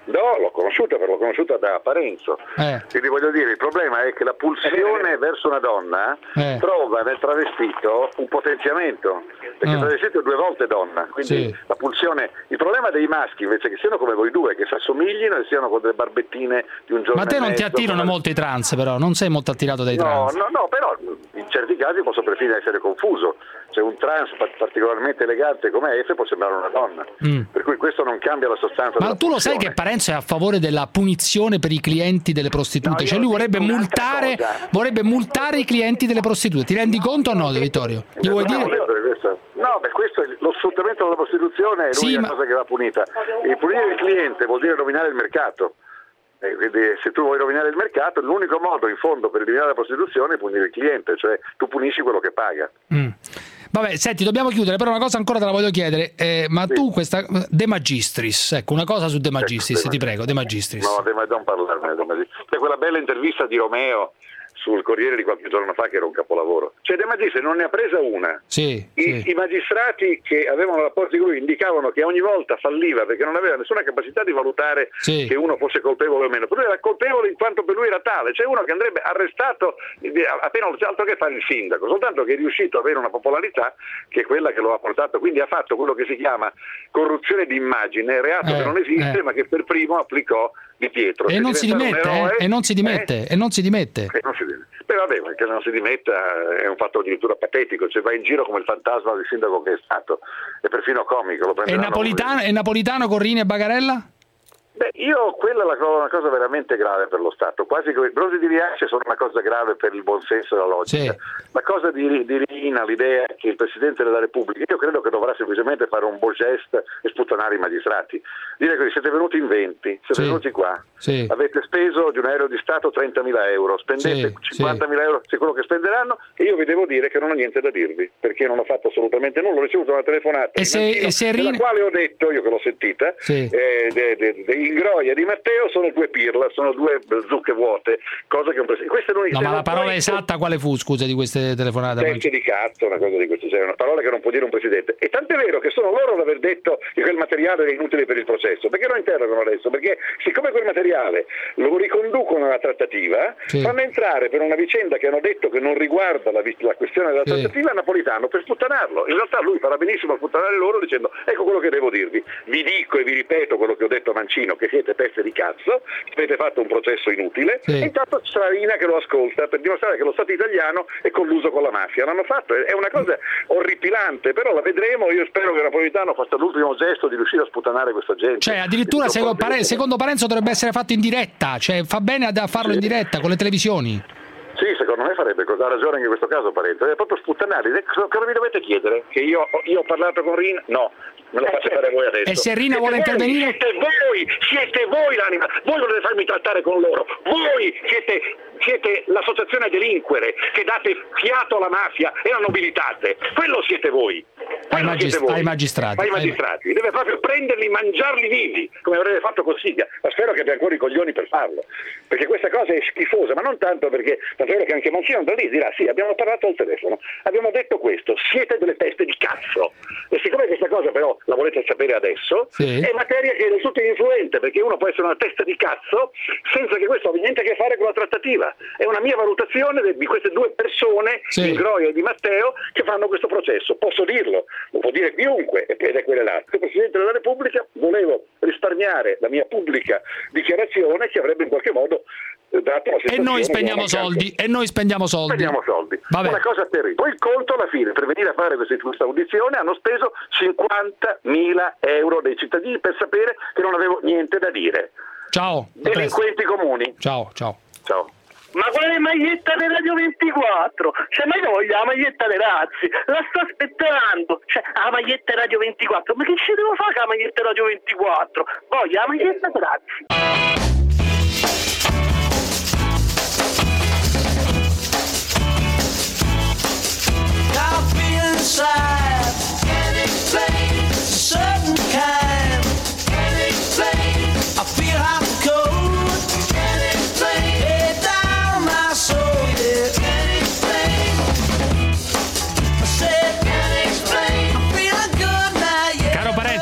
No, l'ho conosciuta, però l'ho conosciuta da Parenzo. Eh. Quindi voglio dire, il problema è che la pulsione Eh. verso una donna Eh. trova nel travestito un potenziamento, perché Ah. il travestito è due volte donna, quindi Sì. la pulsione. Il problema dei maschi invece che siano come voi due, che si assomiglino e siano con delle barbettine di un giorno Ma a te e non ti mezzo, attirano con- molto i trans, però, non sei molto attirato dai No, trans. no, no, però in certi casi posso perfino essere confuso. Cioè un trans pa- particolarmente elegante come F può sembrare una donna. Mm. Per cui questo non cambia la sostanza Ma della tu lo sai pulsione. che Parenzo è a favore della punizione per i clienti delle prostitute? No, cioè io lui ho vorrebbe detto un'altra multare, cosa. vorrebbe multare i clienti delle prostitute. Ti rendi conto o no, Vittorio? Gli vuoi No, dire? no, questo- no, beh, questo è lo sfruttamento della prostituzione è Sì, l'unica ma- cosa che va punita. E punire il cliente vuol dire rovinare il mercato. E quindi se tu vuoi rovinare il mercato, l'unico modo in fondo per eliminare la prostituzione è punire il cliente, cioè tu punisci quello che paga. Mm. Vabbè, senti, dobbiamo chiudere, però una cosa ancora te la voglio chiedere. Eh, ma tu questa De Magistris, ecco, una cosa su De Magistris, Ecco, ti prego, De Magistris. No, de- non parlarne. De Magistris. C'è quella bella intervista di Romeo sul Corriere di qualche giorno fa che era un capolavoro. Cioè De Magistris non ne ha presa una. Sì, I, sì. I magistrati che avevano rapporti con lui indicavano che ogni volta falliva perché non aveva nessuna capacità di valutare Sì. che uno fosse colpevole o meno. Per lui era colpevole in quanto per lui era tale, cioè uno che andrebbe arrestato eh, appena altro che fare il sindaco, soltanto che è riuscito ad avere una popolarità che è quella che lo ha portato, quindi ha fatto quello che si chiama corruzione d'immagine, reato Eh, che non esiste eh. ma che per primo applicò Di Pietro. E Per non si diventare un dimette, eroe, eh? E non si dimette, e non si dimette. eh, non si dimette. Beh vabbè, ma che non si dimetta è un fatto addirittura patetico, cioè va in giro come il fantasma del sindaco che è stato, è perfino comico. Lo E prenderanno Napolitano, e Napolitano con Rini e Bagarella? Beh, io quella è la co- una cosa veramente grave per lo Stato, quasi come i brosi di Riace sono una cosa grave per il buonsenso e la logica. Sì. La cosa di, di Rina, l'idea che il Presidente della Repubblica, io credo che dovrà semplicemente fare un beau geste e sputtanare i magistrati. Dire così, siete venuti in venti, siete Sì. venuti qua, Sì. avete speso di un aereo di Stato trentamila euro, spendete Sì, cinquantamila euro, se quello che spenderanno, e io vi devo dire che non ho niente da dirvi, perché non ho fatto assolutamente nulla, ho ricevuto una telefonata E di se- Mancino, e se nella Rina- quale ho detto, io che l'ho sentita, Sì. eh, de, de, de Ingroia e di Matteo sono due pirla, sono due zucche vuote, cosa che un presidente. Questa è l'unica. No, ma se la non parola puoi- esatta quale fu, scusa, di queste telefonate? Teste di cazzo, una cosa di questo genere, una parola che non può dire un presidente. E tant'è vero che sono loro ad aver detto che quel materiale era inutile per il processo. Perché lo interrogano adesso? Perché siccome quel materiale lo riconducono alla trattativa, Sì. fanno entrare per una vicenda che hanno detto che non riguarda la, la questione della Sì. trattativa Napolitano per sputtanarlo. In realtà lui farà benissimo a sputtanare loro dicendo ecco quello che devo dirvi. Vi dico e vi ripeto quello che ho detto a Mancino, che siete teste di cazzo, avete fatto un processo inutile, Sì. e intanto c'è la Rina che lo ascolta per dimostrare che lo Stato italiano è colluso con la mafia. L'hanno fatto, è una cosa orripilante, però la vedremo. Io spero che Napolitano faccia l'ultimo gesto di riuscire a sputtanare questa gente. Cioè, addirittura Io secondo, proprio- Pare- secondo Parenzo dovrebbe essere fatto in diretta, cioè fa bene a a farlo in diretta con le televisioni. Sì, secondo me farebbe cosa, ha ragione anche in questo caso Parenzo, è proprio sputtanare. Cosa mi dovete chiedere? Che io, io ho parlato con Rina? No, me lo fate fare voi adesso. E se Rina Siete vuole voi, intervenire? Siete voi, siete voi l'anima, voi volete farmi trattare con loro, voi siete, siete l'associazione a delinquere che date fiato alla mafia e la nobilitate, quello siete voi. Ai, Quello magist- siete voi. ai magistrati. Ai ai- magistrati, deve proprio prenderli, mangiarli vivi, come avrebbe fatto Cossiga, ma spero che abbia ancora i coglioni per farlo, perché questa cosa è schifosa, ma non tanto perché, tanto è vero che anche Mancino da lì dirà sì, abbiamo parlato al telefono, abbiamo detto questo, siete delle teste di cazzo, e siccome questa cosa però la volete sapere adesso, Sì. è materia che è del tutto influente, perché uno può essere una testa di cazzo senza che questo abbia niente a che fare con la trattativa, è una mia valutazione de- di queste due persone, Sì. Ingroia e Di Matteo, che fanno questo processo, posso dirlo, lo può dire chiunque, ed è quella là. Come Presidente della Repubblica volevo risparmiare la mia pubblica dichiarazione che avrebbe in qualche modo eh, dato la E sensazione noi di spendiamo una mancanza. soldi, e noi spendiamo soldi. Spendiamo soldi. Vabbè. Una cosa terribile. Poi il conto alla fine, per venire a fare questa, questa audizione, hanno speso cinquantamila euro dei cittadini per sapere che non avevo niente da dire. Ciao. a presto. Delinquenti comuni. Ciao, ciao. Ciao. Ma quale maglietta di Radio ventiquattro? Cioè, ma io voglio la maglietta dei razzi, la sto aspettando. Cioè, la maglietta Radio ventiquattro, ma che ci devo fare con la maglietta Radio ventiquattro? Voglio la maglietta dei razzi.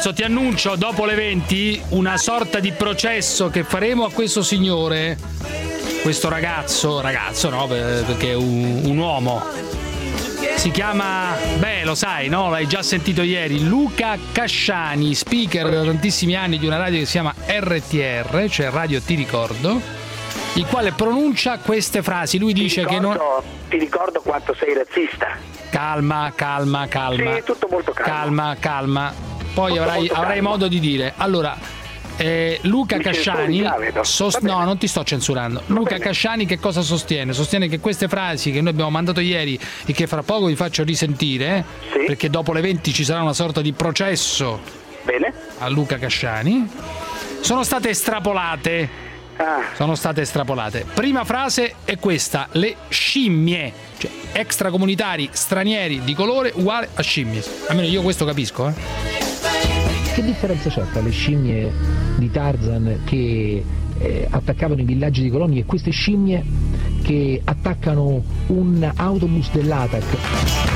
Parenzo, ti annuncio dopo le venti una sorta di processo che faremo a questo signore, questo ragazzo, ragazzo no, perché è un, un uomo. Si chiama, beh, lo sai, no? L'hai già sentito ieri, Luca Casciani, speaker da tantissimi anni di una radio che si chiama R T R, cioè Radio Ti Ricordo, il quale pronuncia queste frasi. Lui dice ti ricordo, che non... Ti ricordo quanto sei razzista. Calma, calma, calma. Sì, tutto molto calmo. Calma, calma. Poi Molto, avrai, molto avrai calmo. modo di dire. Allora, eh, Luca Mi Casciani censuri, vedo. sost- Va no, bene. non ti sto censurando. Luca bene. Casciani che cosa sostiene? Sostiene che queste frasi che noi abbiamo mandato ieri e che fra poco vi faccio risentire, Sì. perché dopo le venti ci sarà una sorta di processo Bene. a Luca Casciani, sono state estrapolate. Ah. Sono state estrapolate. Prima frase è questa: le scimmie, cioè extracomunitari stranieri di colore uguale a scimmie. Almeno io questo capisco, eh. Che differenza c'è tra le scimmie di Tarzan che eh, attaccavano i villaggi di colonie e queste scimmie che attaccano un autobus dell'A T A C?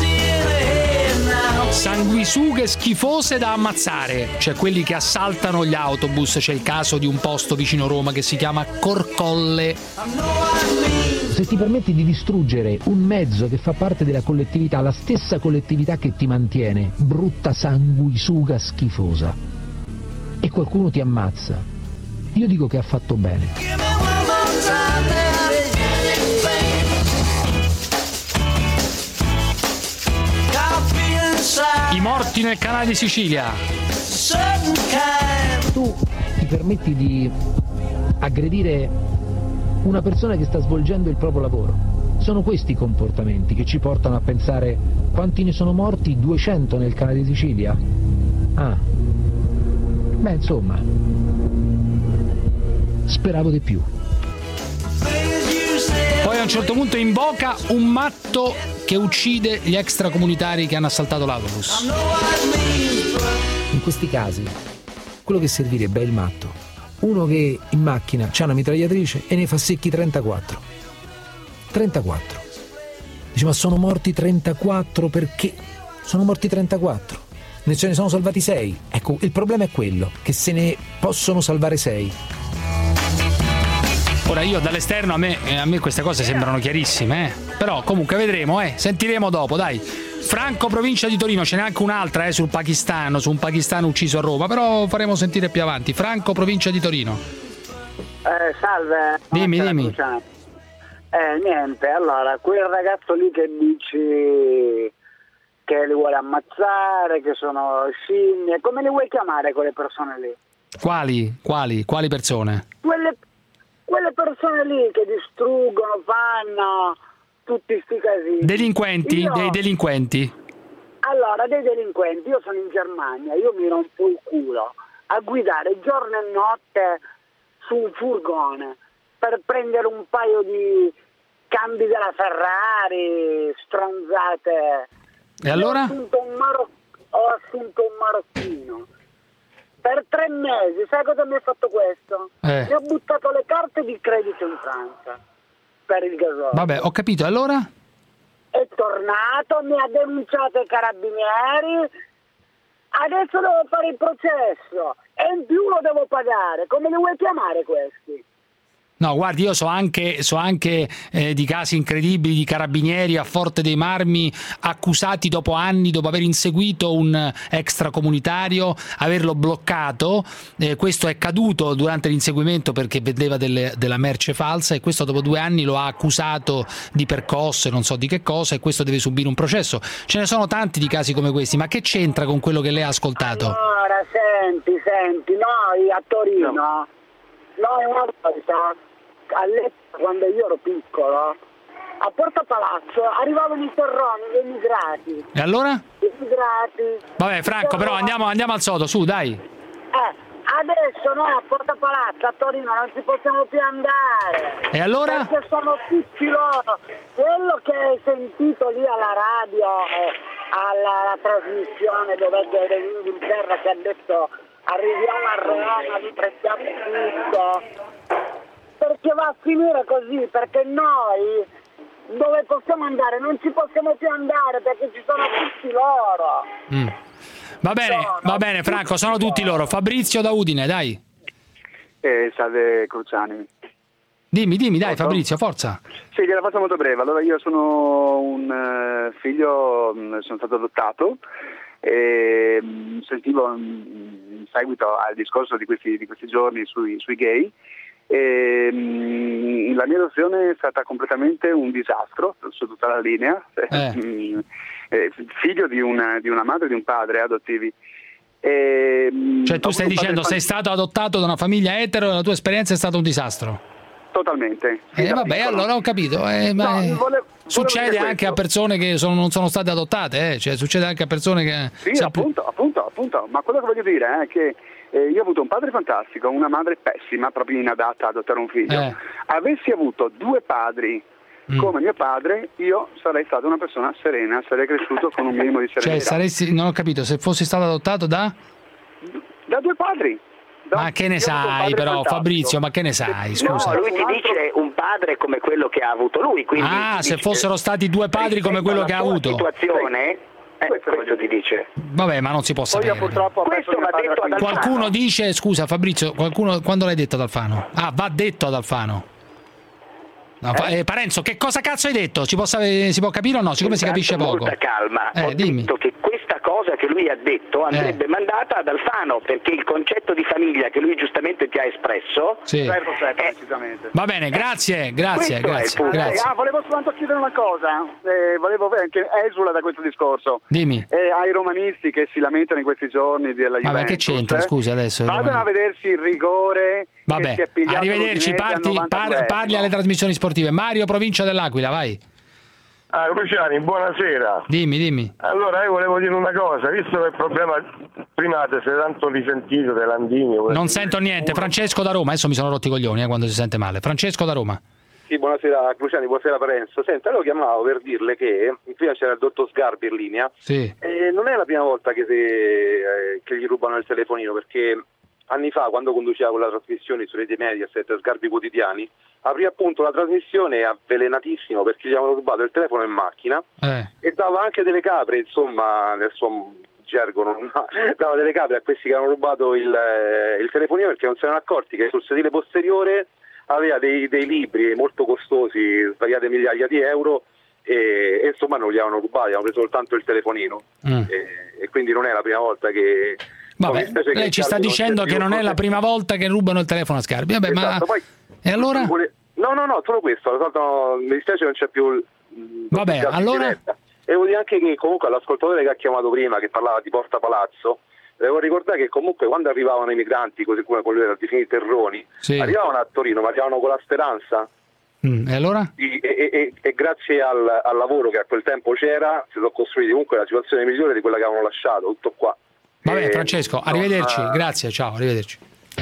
Sanguisughe schifose da ammazzare, cioè quelli che assaltano gli autobus. C'è il caso di un posto vicino Roma che si chiama Corcolle. Se ti permetti di distruggere un mezzo che fa parte della collettività, la stessa collettività che ti mantiene, brutta sanguisuga schifosa, e qualcuno ti ammazza, io dico che ha fatto bene. I morti nel canale di Sicilia. Tu ti permetti di aggredire una persona che sta svolgendo il proprio lavoro. Sono questi i comportamenti che ci portano a pensare: quanti ne sono morti? duecento nel canale di Sicilia? Ah, beh, insomma, speravo di più. Poi a un certo punto invoca un matto che uccide gli extracomunitari che hanno assaltato l'autobus. In questi casi quello che servirebbe è il matto, uno che in macchina c'ha una mitragliatrice e ne fa secchi trentaquattro. trentaquattro. Dice: ma sono morti trentaquattro perché? Sono morti trentaquattro. Ne ce ne sono salvati sei. Ecco, il problema è quello, che se ne possono salvare sei. Ora io dall'esterno a me, eh, a me queste cose sembrano chiarissime, eh. Però comunque vedremo, eh. Sentiremo dopo, dai. Franco, provincia di Torino, ce n'è anche un'altra eh, sul pakistano, su un pakistano ucciso a Roma, però faremo sentire più avanti. Franco, provincia di Torino. Eh, salve. Dimmi, Buonasera, dimmi. Luciano. Eh, niente, allora, quel ragazzo lì che dici che li vuole ammazzare, che sono scimmie, come li vuoi chiamare quelle persone lì? Quali? Quali? Quali persone? Quelle, quelle persone lì che distruggono, fanno tutti sti casini. Delinquenti? Io- Dei delinquenti? Allora, dei delinquenti, io sono in Germania, io mi rompo il culo a guidare giorno e notte su un furgone per prendere un paio di cambi della Ferrari, stronzate. E allora? Ho assunto un, maro- ho assunto un marocchino. Per tre mesi, sai cosa mi ha fatto questo? Eh. Mi ha buttato le carte di credito in Francia per il gasolio. Vabbè, ho capito, e allora? È tornato, mi ha denunciato i carabinieri, adesso devo fare il processo e in più lo devo pagare. Come li vuoi chiamare questi? No, guardi, io so anche, so anche eh, di casi incredibili di carabinieri a Forte dei Marmi accusati dopo anni, dopo aver inseguito un extracomunitario, averlo bloccato. Eh, questo è caduto durante l'inseguimento perché vendeva delle, della merce falsa, e questo dopo due anni lo ha accusato di percosse, non so di che cosa, e questo deve subire un processo. Ce ne sono tanti di casi come questi, ma che c'entra con quello che lei ha ascoltato? Allora, senti, senti, noi a Torino, noi una volta, all'epoca quando io ero piccolo, a Porta Palazzo arrivavano i terroni dei immigrati. E allora? I immigrati. Vabbè, Franco, però andiamo, andiamo al sodo, su, dai. Eh, adesso noi a Porta Palazzo, a Torino, non ci possiamo più andare. E allora? Perché sono tutti loro. Quello che hai sentito lì alla radio, eh, alla, alla trasmissione dove è in Inghilterra, che ha detto arriviamo a Roma, vi prestiamo tutto. Perché va a finire così, perché noi dove possiamo andare? Non ci possiamo più andare perché ci sono tutti loro. Mm. Va bene, No, va no, bene Franco, sono tutti loro. Fabrizio da Udine, dai. Eh, salve Cruciani. Dimmi, dimmi, dai Fabrizio, forza. Sì, gliela faccio molto breve. Allora, io sono un uh, figlio, mh, sono stato adottato e mh, sentivo mh, in seguito al discorso di questi, di questi giorni sui, sui gay e mh, la mia adozione è stata completamente un disastro su tutta la linea. Eh. Mh, eh, figlio di una, di una madre e di un padre adottivi. E, mh, Cioè tu ho stai avuto dicendo padre- sei stato adottato da una famiglia etero e la tua esperienza è stata un disastro. Totalmente. Eh vabbè, allora ho capito. Eh, ma No, eh, volevo- succede volevo dire anche questo. a persone che sono- non sono state adottate, eh? Cioè succede anche a persone che... Sì, appunto, appunto, appunto. Ma quello che voglio dire è che eh, io ho avuto un padre fantastico, una madre pessima, proprio inadatta ad adottare un figlio. Eh. Avessi avuto due padri Mm. come mio padre, io sarei stato una persona serena, sarei cresciuto con un minimo di Cioè serenità. saresti, non ho capito, se fossi stato adottato da... Da due padri. Ma che ne io ho avuto un sai padre però fantastico. Fabrizio, ma che ne sai, scusa. No, lui ti dice un padre come quello che ha avuto lui, quindi Ah, ti se dice- fossero stati due padri come quello che ha alla avuto. tua situazione, eh, questo ti dice. Vabbè, ma non si può sapere. Purtroppo ho perso Questo mio va padre detto ad a quindici Qualcuno anni. dice, scusa Fabrizio, qualcuno, quando l'hai detto ad Alfano? Ah, va detto ad Alfano. No, fa- eh, Parenzo, che cosa cazzo hai detto? Si può, sapere- si può capire o no? Siccome si capisce Intanto, poco. Molta calma. Eh, Ho dimmi. detto che questa cosa che lui ha detto andrebbe mandata ad Alfano, perché il concetto di famiglia che lui giustamente ti ha espresso Sì. Certo, certo, decisamente. Va bene, grazie, grazie, Questo è il grazie, punto. grazie. Ah, volevo soltanto chiedere una cosa, eh, volevo che esula da questo discorso. Dimmi. Eh, ai romanisti che si lamentano in questi giorni della Ma Juventus, che c'entra, eh, scusa, adesso, i vadano a romanisti? vedersi il rigore che si Vabbè, è pigliato arrivederci, l'Udinese al parti, par- novantaduesimo. parli alle trasmissioni sportive. Mario, provincia dell'Aquila, vai. Ah, Luciani, buonasera. Dimmi, dimmi. Allora io volevo dire una cosa, visto che il problema prima ti sei tanto risentito dei Landini. Non sento niente. Francesco da Roma, adesso mi sono rotti i coglioni eh, quando si sente male. Francesco da Roma. Sì, buonasera Cruciani, buonasera Parenzo. Senta, lo chiamavo per dirle che prima c'era il dottor Sgarbi in linea. Sì. E non è la prima volta che, se, eh, che gli rubano il telefonino, perché anni fa, quando conduceva quella trasmissione su Rete Mediaset, Sgarbi Quotidiani, aprì appunto la trasmissione avvelenatissimo perché gli avevano rubato il telefono in macchina Eh. e dava anche delle capre, insomma, nel suo gergo, non, dava delle capre a questi che avevano rubato il, eh, il telefonino perché non si erano accorti che sul sedile posteriore aveva dei, dei libri molto costosi, svariate migliaia di euro, e, e insomma non li avevano rubati, avevano preso soltanto il telefonino. Mm. E, e quindi non è la prima volta che... Vabbè, mi dispiace che lei ci il sta Sgarbi dicendo non sia che non è più la prima volta che rubano il telefono a Sgarbi. Vabbè, Esatto, ma... poi- E allora? No, no, no, solo questo. la solita- no, mi dispiace che non c'è più il. il- Vabbè, il- allora? E devo dire anche che comunque all'ascoltatore che ha chiamato prima, che parlava di Porta Palazzo, devo ricordare che comunque quando arrivavano i migranti, così come quelli erano definiti terroni, Sì. arrivavano a Torino, ma arrivavano con la speranza. Mm, e allora? di- e, e- e grazie al, al lavoro che a quel tempo c'era, si sono costruiti comunque la situazione migliore di quella che avevano lasciato. Tutto qua. Vabbè, E- Francesco, arrivederci. non- Grazie, ciao, arrivederci.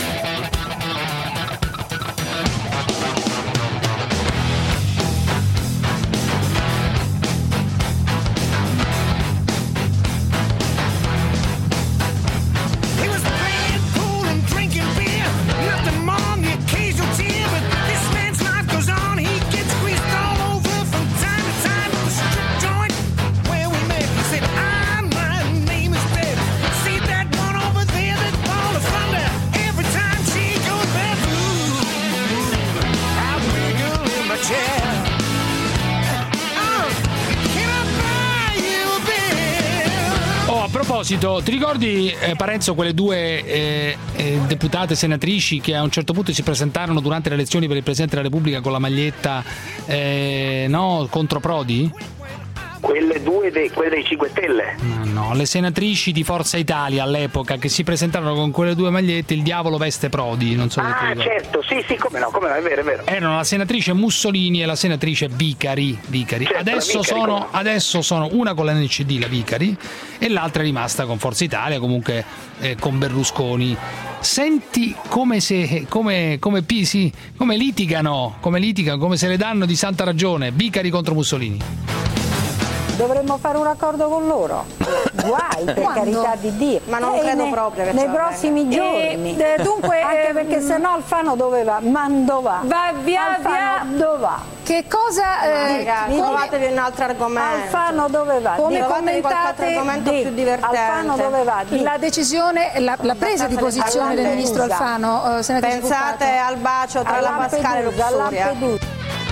He was playing pool and drinking beer, nothing more than the occasional tear. But this man's life goes on, he gets squeezed all over from time to time. The strip joint where we met, he said, "Ah, my name is Deb. See that one over there, that ball of thunder? Every time she goes back, ooh, I wiggle in my chair. Oh, can I buy you a beer?" Oh, a proposito, ti ricordi eh, Parenzo quelle due eh, eh, deputate senatrici che a un certo punto si presentarono durante le elezioni per il Presidente della Repubblica con la maglietta eh, no, contro Prodi? Quelle due dei, quelle dei cinque Stelle. No, no, le senatrici di Forza Italia all'epoca che si presentarono con quelle due magliette, il diavolo veste Prodi, non so se ti Ah, ricordi. certo, sì, sì, come no, come no, è vero, è vero. Erano la senatrice Mussolini e la senatrice Vicari. Vicari. Certo, adesso, la Vicari, sono, come no. adesso sono una con l'N C D, la Vicari, e l'altra è rimasta con Forza Italia, comunque eh, con Berlusconi. Senti come se come, come, pisi, come litigano, come litigano, come se le danno di santa ragione. Vicari contro Mussolini. Dovremmo fare un accordo con loro. Guai, per Quando? carità di Dio. Ma non Eh, credo nei- proprio che nei ce la prossimi venga. giorni. E, eh, dunque, anche eh, perché mm, sennò Alfano dove va? Ma dove va? Va via, Alfano via. dove va? va? Che cosa... Eh, Ragazzi, trovatevi un altro argomento. Alfano dove va? Come Trovatevi qualche altro commentate argomento Di. più divertente. Alfano dove va? Di. la decisione, la, la presa di posizione del ministro Alfano? Eh, senatrice Pensate Puppato? al bacio tra A la Pascale e Lampedusa, a Luxuria. Lampedusa.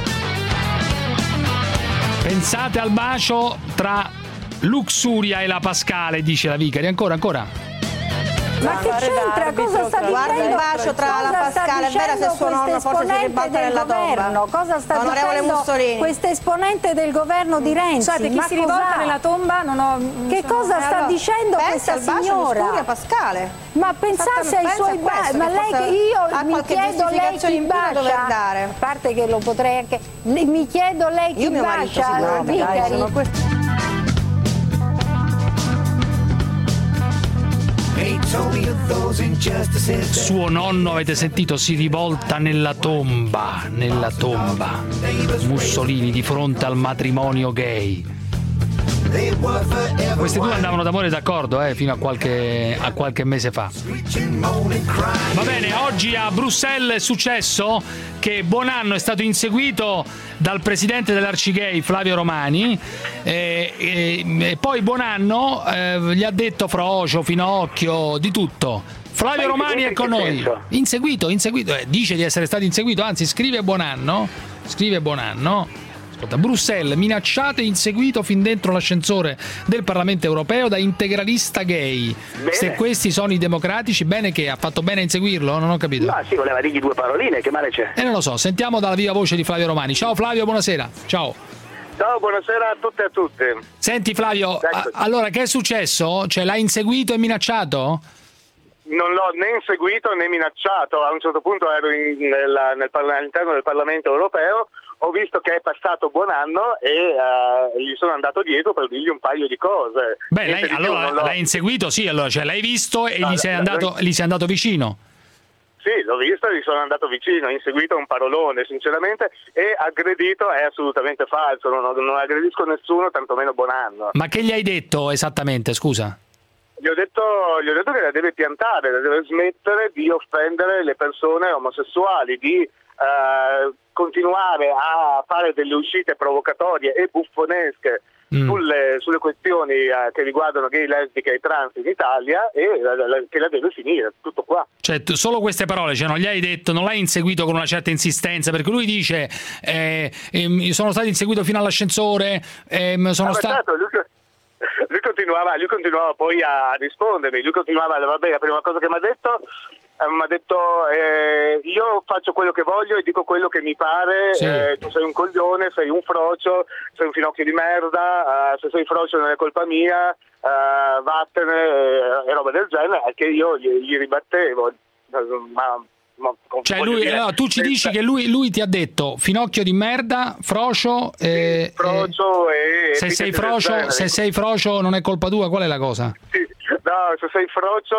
Pensate al bacio tra Luxuria e la Pascale, dice la Vicari. Ancora, ancora. Ma che c'entra? Cosa sta Guarda dicendo? il bacio tra Cosa la sta Pascale, è vero se dicendo suo nonno questa forse si esponente ribalta del nella governo? tomba. Cosa sta Onorevole dicendo Mussolini. questa esponente del governo di Renzi? Scusate, chi Ma si rivolta cos'ha? nella tomba non ho... Che cosa sta Allora, dicendo pensa questa al bacio signora? Luxuria Pascale. Ma pensate ai Pensa suoi a questo, baci, ma che lei forse che io ha mi qualche chiedo lei giustificazione chi in più da dover bacia, dare. a parte che lo potrei anche, mi chiedo lei chi Io mio marito bacia, sicuramente, dai, Vicari. sono questi. Suo nonno, avete sentito, si rivolta nella tomba, nella tomba. Mussolini di fronte al matrimonio gay. Questi due andavano d'amore d'accordo, eh, fino a qualche, a qualche mese fa. Va bene, oggi a Bruxelles è successo che Buonanno è stato inseguito dal presidente dell'Arcigay Flavio Romani e, e, e poi Buonanno eh, gli ha detto frocio, finocchio, di tutto. Flavio Romani è con noi. Inseguito, inseguito, eh, dice di essere stato inseguito, anzi scrive Buonanno, scrive Buonanno. Bruxelles, minacciato e inseguito fin dentro l'ascensore del Parlamento europeo da integralista gay. Bene. Se questi sono i democratici, bene che ha fatto bene a inseguirlo? Non ho capito. Ma sì, voleva dirgli due paroline, che male c'è? E non lo so, sentiamo dalla viva voce di Flavio Romani. Ciao Flavio, buonasera. Ciao. Ciao, buonasera a tutte e a tutti. Senti Flavio, a- allora che è successo? Cioè l'ha inseguito e minacciato? Non l'ho né inseguito né minacciato. A un certo punto ero in, nella, nel, all'interno del Parlamento europeo, ho visto che è passato Buonanno e uh, gli sono andato dietro per dirgli un paio di cose. Beh, Niente lei, di più, allora non l'ho- l'hai inseguito, sì, allora, cioè l'hai visto e No, gli, sei no, andato, no. gli sei andato vicino. Sì, l'ho visto e gli sono andato vicino, inseguito un parolone, sinceramente, e aggredito è assolutamente falso, non, non aggredisco nessuno, tantomeno Buonanno. Ma che gli hai detto esattamente, scusa? Gli ho detto, gli ho detto che la deve piantare, deve smettere di offendere le persone omosessuali, di eh, continuare a fare delle uscite provocatorie e buffonesche Mm. sulle, sulle questioni eh, che riguardano gay, lesbiche e trans in Italia e la, la, che la deve finire, tutto qua. Cioè, tu- solo queste parole, cioè non gli hai detto, non l'hai inseguito con una certa insistenza, perché lui dice eh, ehm, sono stato inseguito fino all'ascensore, ehm, sono Ah, ma stato... certo, lui, lui continuava, lui continuava poi a rispondermi, lui continuava, vabbè, la prima cosa che mi ha detto, eh, mi ha detto eh, io faccio quello che voglio e dico quello che mi pare, Sì. eh, tu sei un coglione, sei un frocio, sei un finocchio di merda, eh, se sei frocio non è colpa mia, eh, vattene eh, e roba del genere, che io gli, gli ribattevo, eh, ma... ma Cioè voglio lui, dire, allora, tu ci dici senza- che lui, lui ti ha detto finocchio di merda, frocio, eh, frocio e se sei epiteti del frocio, genere. se sei frocio non è colpa tua, qual è la cosa? No, se sei frocio,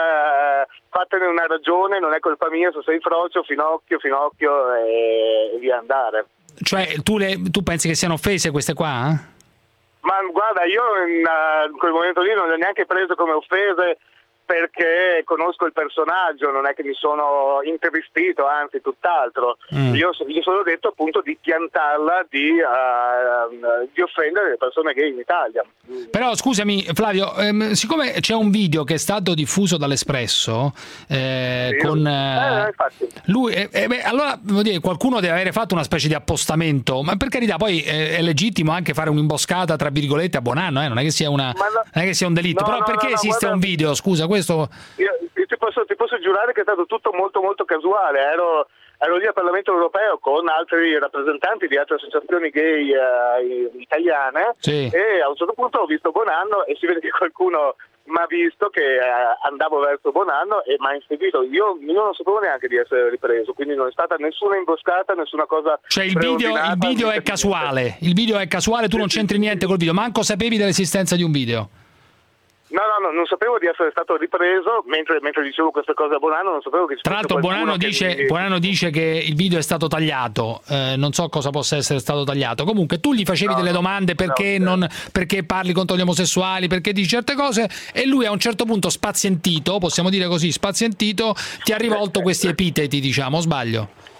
eh, fatene una ragione, non è colpa mia, se sei frocio, finocchio, finocchio e, e via andare. Cioè tu, le, tu pensi che siano offese queste qua? eh? Ma guarda, io in, uh, in quel momento lì non le ho neanche preso come offese perché conosco il personaggio, non è che mi sono intristito, anzi tutt'altro. Mm. Io gli sono detto appunto di piantarla, di, uh, di offendere le persone gay in Italia. Però scusami Flavio, ehm, siccome c'è un video che è stato diffuso dall'Espresso eh, Sì. con Eh, eh, infatti. lui, eh, eh, beh, allora voglio dire, qualcuno deve avere fatto una specie di appostamento, ma per carità poi eh, è legittimo anche fare un'imboscata tra virgolette a Buonanno, eh, non è che sia una, Ma no- non è che sia un delitto, no, però no, perché no, no, esiste guarda- un video? Scusa, questo Io, io ti, posso, ti posso giurare che è stato tutto molto molto casuale. Ero, ero lì al Parlamento europeo con altri rappresentanti di altre associazioni gay eh, italiane Sì. e a un certo punto ho visto Buonanno e si vede che qualcuno mi ha visto che eh, andavo verso Buonanno e mi ha inseguito. Io, io non sapevo neanche di essere ripreso, quindi non è stata nessuna imboscata, nessuna cosa Cioè il video, il preordinata, video è niente di casuale, il video è casuale, tu non c'entri niente col video, manco sapevi dell'esistenza di un video. No, no, no, non sapevo di essere stato ripreso, mentre, mentre dicevo queste cose a Buonanno non sapevo che ci Tra fosse l'altro qualcuno Buonanno che dice, mi- Buonanno dice che il video è stato tagliato, eh, non so cosa possa essere stato tagliato. Comunque tu gli facevi delle domande perché, non, perché parli contro gli omosessuali, perché dici certe cose e lui a un certo punto spazientito, possiamo dire così, spazientito, ti ha rivolto questi epiteti, diciamo, o sbaglio?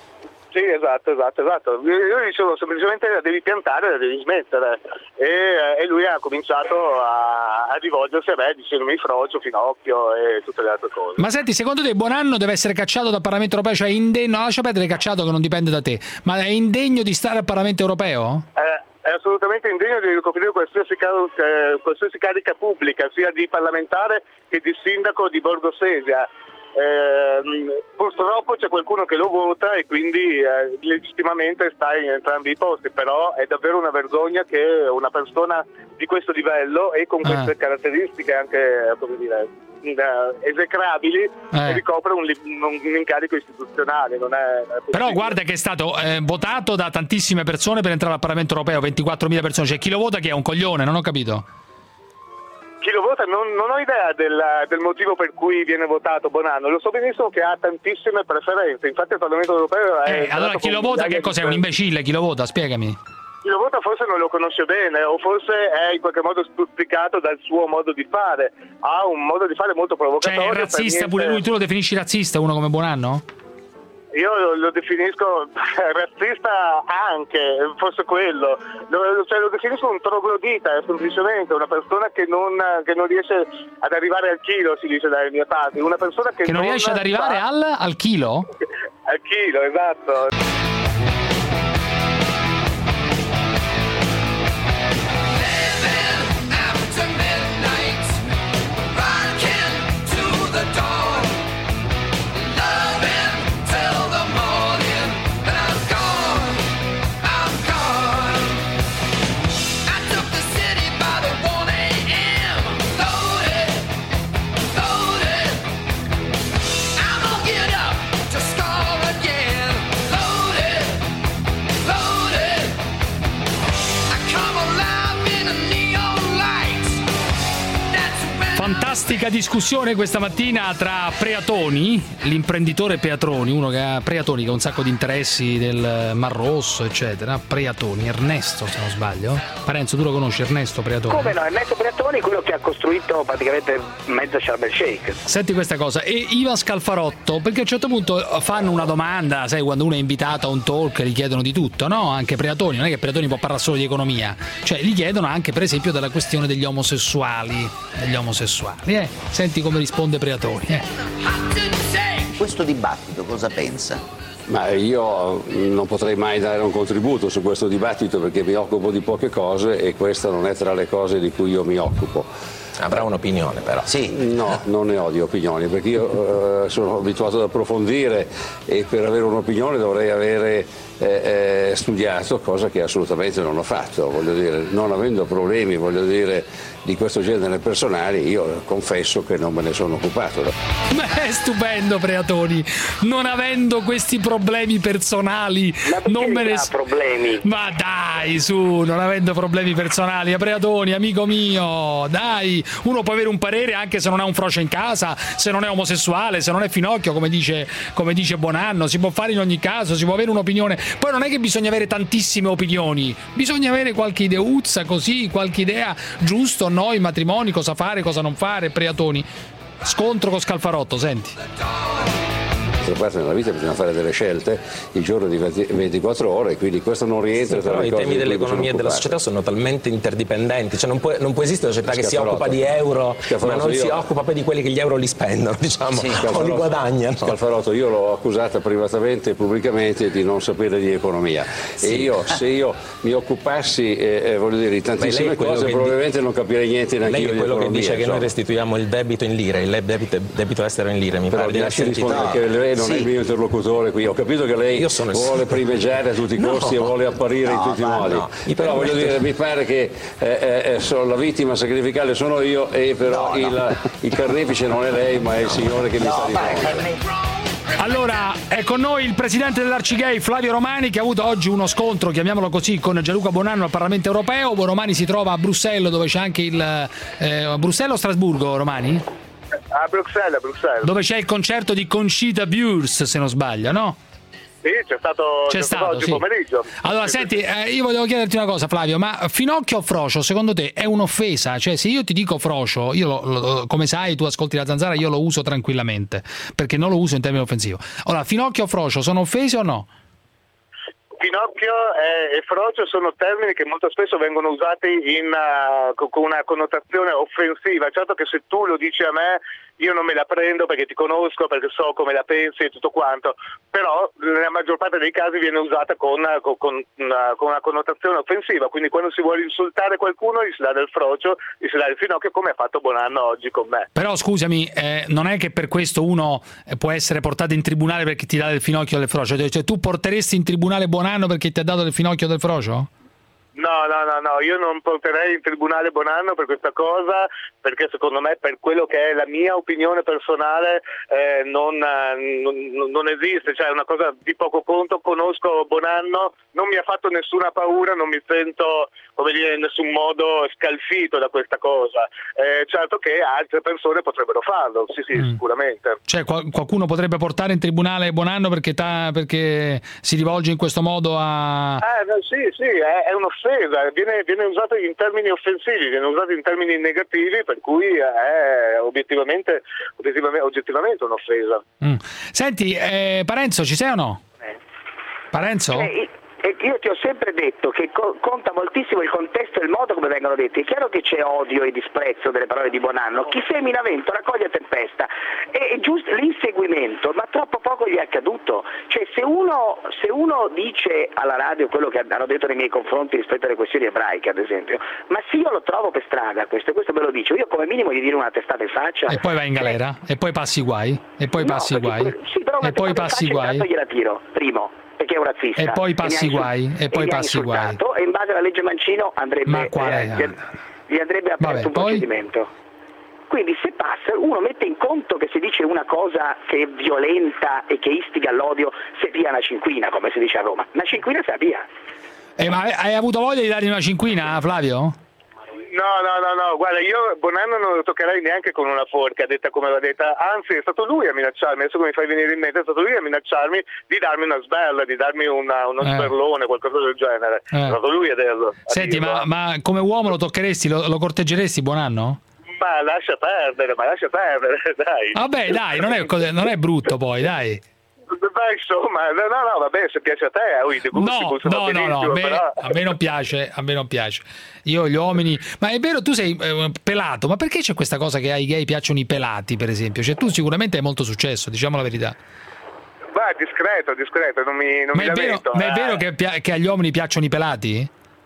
Sì, esatto, esatto, esatto. Io dicevo semplicemente la devi piantare, la devi smettere. E, e lui ha cominciato a, a rivolgersi a me dicendomi Frocio, Finocchio e tutte le altre cose. Ma senti, secondo te Buonanno deve essere cacciato dal Parlamento europeo? Cioè indegno, no, lascia perdere cacciato che non dipende da te, ma è indegno di stare al Parlamento europeo? Eh, è assolutamente indegno di ricoprire qualsiasi, car- eh, qualsiasi carica pubblica, sia di parlamentare che di sindaco di Borgo Sesia. Eh, purtroppo c'è qualcuno che lo vota e quindi eh, legittimamente sta in entrambi i posti, però è davvero una vergogna che una persona di questo livello e con queste ah. caratteristiche anche, come dire, esecrabili eh. ricopre un, un, un incarico istituzionale. Non è, non è però guarda che è stato eh, votato da tantissime persone per entrare al Parlamento europeo, ventiquattromila persone, cioè chi lo vota che è un coglione, non ho capito. Chi lo vota non, non ho idea del, del motivo per cui viene votato Buonanno, lo so benissimo che ha tantissime preferenze, infatti il Parlamento europeo è... Eh, allora chi lo vota che cos'è? Un imbecille? Chi lo vota? Spiegami. Chi lo vota forse non lo conosce bene o forse è in qualche modo stuzzicato dal suo modo di fare, ha un modo di fare molto provocatorio. Cioè è razzista niente... pure lui, tu lo definisci razzista uno come Buonanno? Io lo, lo definisco razzista anche, forse quello, lo, cioè, lo definisco un troglodita, è semplicemente una persona che non, che non riesce ad arrivare al chilo, si dice dalle mie parti, una persona che, che non, non riesce ad arrivare fa... al, al chilo? Al chilo, esatto. Fantastica discussione questa mattina tra Preatoni, l'imprenditore Preatoni, uno che ha Preatoni che ha un sacco di interessi del Mar Rosso, eccetera. Preatoni, Ernesto, se non sbaglio. Parenzo, tu lo conosci Ernesto Preatoni? Come no? Ernesto Preatoni è quello che ha costruito praticamente mezza Sharm el Sheikh. Senti questa cosa, e Ivan Scalfarotto, perché a un certo punto fanno una domanda, sai, quando uno è invitato a un talk gli chiedono di tutto, no? Anche Preatoni, non è che Preatoni può parlare solo di economia, cioè gli chiedono anche per esempio della questione degli omosessuali, degli omosessuali. Eh, senti come risponde Preatoni. Eh. Questo dibattito cosa pensa? Ma io non potrei mai dare un contributo su questo dibattito perché mi occupo di poche cose e questa non è tra le cose di cui io mi occupo. Avrà un'opinione però. Sì. No, non ne ho di opinioni perché io eh, sono abituato ad approfondire e per avere un'opinione dovrei avere eh, eh, studiato, cosa che assolutamente non ho fatto, voglio dire, non avendo problemi, voglio dire, di questo genere personali, io confesso che non me ne sono occupato. Ma è stupendo Preatoni, non avendo questi problemi personali, ma non me ne ha problemi. Ma dai, su, non avendo problemi personali, a Preatoni, amico mio, dai, uno può avere un parere anche se non ha un frocio in casa, se non è omosessuale, se non è Finocchio, come dice, come dice Buonanno, si può fare in ogni caso, si può avere un'opinione. Poi non è che bisogna avere tantissime opinioni, bisogna avere qualche ideuzza così, qualche idea, giusto, no, i matrimoni, cosa fare, cosa non fare. Preatoni, scontro con Scalfarotto, senti. Parte nella vita bisogna fare delle scelte, il giorno di ventiquattro ore, quindi questo non rientra sì, tra però le i cose temi dell'economia e della società sono talmente interdipendenti, cioè non può, non può esistere una società che si occupa di euro ma non io... si occupa poi di quelli che gli euro li spendono, diciamo, sì, o li guadagnano. Scalfarotto, io l'ho accusata privatamente e pubblicamente di non sapere di economia sì. E io se io mi occupassi eh, voglio dire di tantissime cose probabilmente di... non capirei niente neanche lei io è quello di economia, che dice insomma. Che noi restituiamo il debito in lire, il debito, debito estero in lire, mi però pare di lasci rispondere che lei non sì. è il mio interlocutore qui, ho capito che lei vuole primeggiare a tutti i costi no. e vuole apparire no, in tutti i modi no. però voglio dire mi pare che eh, eh, sono la vittima sacrificale sono io e però no, il, no. il carnefice non è lei ma è il signore che mi sta dicendo. Allora, è con noi il presidente dell'Arcigay Flavio Romani, che ha avuto oggi uno scontro, chiamiamolo così, con Gianluca Buonanno al Parlamento Europeo. Romani si trova a Bruxelles, dove c'è anche il eh, Bruxelles o Strasburgo, Romani? A Bruxelles, a Bruxelles. Dove c'è il concerto di Conchita Wurst, se non sbaglio, no? Sì, c'è stato, c'è c'è stato, stato oggi sì. pomeriggio. Allora, sì, senti, sì. Eh, io volevo chiederti una cosa, Flavio, ma Finocchio o Frocio, secondo te, è un'offesa? Cioè, se io ti dico Frocio, io lo, lo, come sai, tu ascolti la Zanzara, io lo uso tranquillamente, perché non lo uso in termini offensivo. Allora, Finocchio o Frocio sono offesi o no? Pinocchio e, e frocio sono termini che molto spesso vengono usati in, uh, con una connotazione offensiva. Certo che se tu lo dici a me io non me la prendo perché ti conosco, perché so come la pensi e tutto quanto, però nella maggior parte dei casi viene usata con, con, con, una, con una connotazione offensiva, quindi quando si vuole insultare qualcuno gli si dà del frocio, gli si dà il Finocchio, come ha fatto Bonanno oggi con me. Però scusami, eh, non è che per questo uno può essere portato in tribunale perché ti dà del Finocchio o del frocio, cioè tu porteresti in tribunale Bonanno perché ti ha dato del Finocchio o del frocio? No, no, no, no, io non porterei in tribunale Bonanno per questa cosa, perché secondo me per quello che è la mia opinione personale eh, non, non, non esiste, cioè è una cosa di poco conto. Conosco Bonanno, non mi ha fatto nessuna paura, non mi sento, come dire, in nessun modo scalfito da questa cosa. Eh, certo che altre persone potrebbero farlo, sì sì, mm. sicuramente. Cioè qual- qualcuno potrebbe portare in tribunale Bonanno perché, ta- perché si rivolge in questo modo a... Eh, no, sì, sì, è, è un'offesa. Viene, viene usato in termini offensivi, viene usato in termini negativi, per cui è obiettivamente, obiettivamente, oggettivamente un'offesa. Mm. Senti, eh, Parenzo, ci sei o no? Eh. Parenzo? Eh, E io ti ho sempre detto che co- conta moltissimo il contesto e il modo come vengono detti. È chiaro che c'è odio e disprezzo delle parole di Bonanno. Chi semina vento raccoglie tempesta. È, è giusto l'inseguimento, ma troppo poco gli è accaduto. Cioè se uno, se uno dice alla radio quello che hanno detto nei miei confronti rispetto alle questioni ebraiche, ad esempio, ma se io lo trovo per strada, questo, questo me lo dice, io come minimo gli dire una testata in faccia. E poi vai in galera? E poi passi guai? E poi No, passi perché guai? que- sì, però una E poi testata in passi faccia guai? intanto gliela tiro, primo. Perché è un razzista. E poi passi mi ha insul- guai, e poi mi ha passi guai. insultato, E in base alla legge Mancino andrebbe, Ma quale? eh, gli- gli andrebbe aperto Vabbè, un poi? procedimento. Quindi se passa, uno mette in conto che se dice una cosa che è violenta e che istiga all'odio, si pia una cinquina, come si dice a Roma. Una cinquina si la pia. Eh, ma hai avuto voglia di dargli una cinquina, Flavio? No, no, no, no, guarda, io Bonanno non lo toccherei neanche con una forca, detta come va detta, anzi è stato lui a minacciarmi, adesso mi fai venire in mente, è stato lui a minacciarmi di darmi una sberla, di darmi una, uno Eh. sberlone, qualcosa del genere, Eh. è stato lui a dirlo. a Senti, dirlo. ma, ma come uomo lo toccheresti, lo, lo corteggeresti, Bonanno? Ma lascia perdere, ma lascia perdere, dai. Vabbè, dai, non è, non è brutto poi, dai. Beh, insomma, no, no, no, vabbè, se piace a te, oh, i gusti No, gustano no, no, no, a benissimo, me, però... a me non piace, a me non piace. Io gli uomini, ma è vero, tu sei eh, pelato, ma perché c'è questa cosa che ai gay piacciono i pelati, per esempio? Cioè tu sicuramente hai molto successo, diciamo la verità. Va, discreto, discreto, non mi, non Ma mi è vero, lamento. ma è eh. vero che, pia- che agli uomini piacciono i pelati?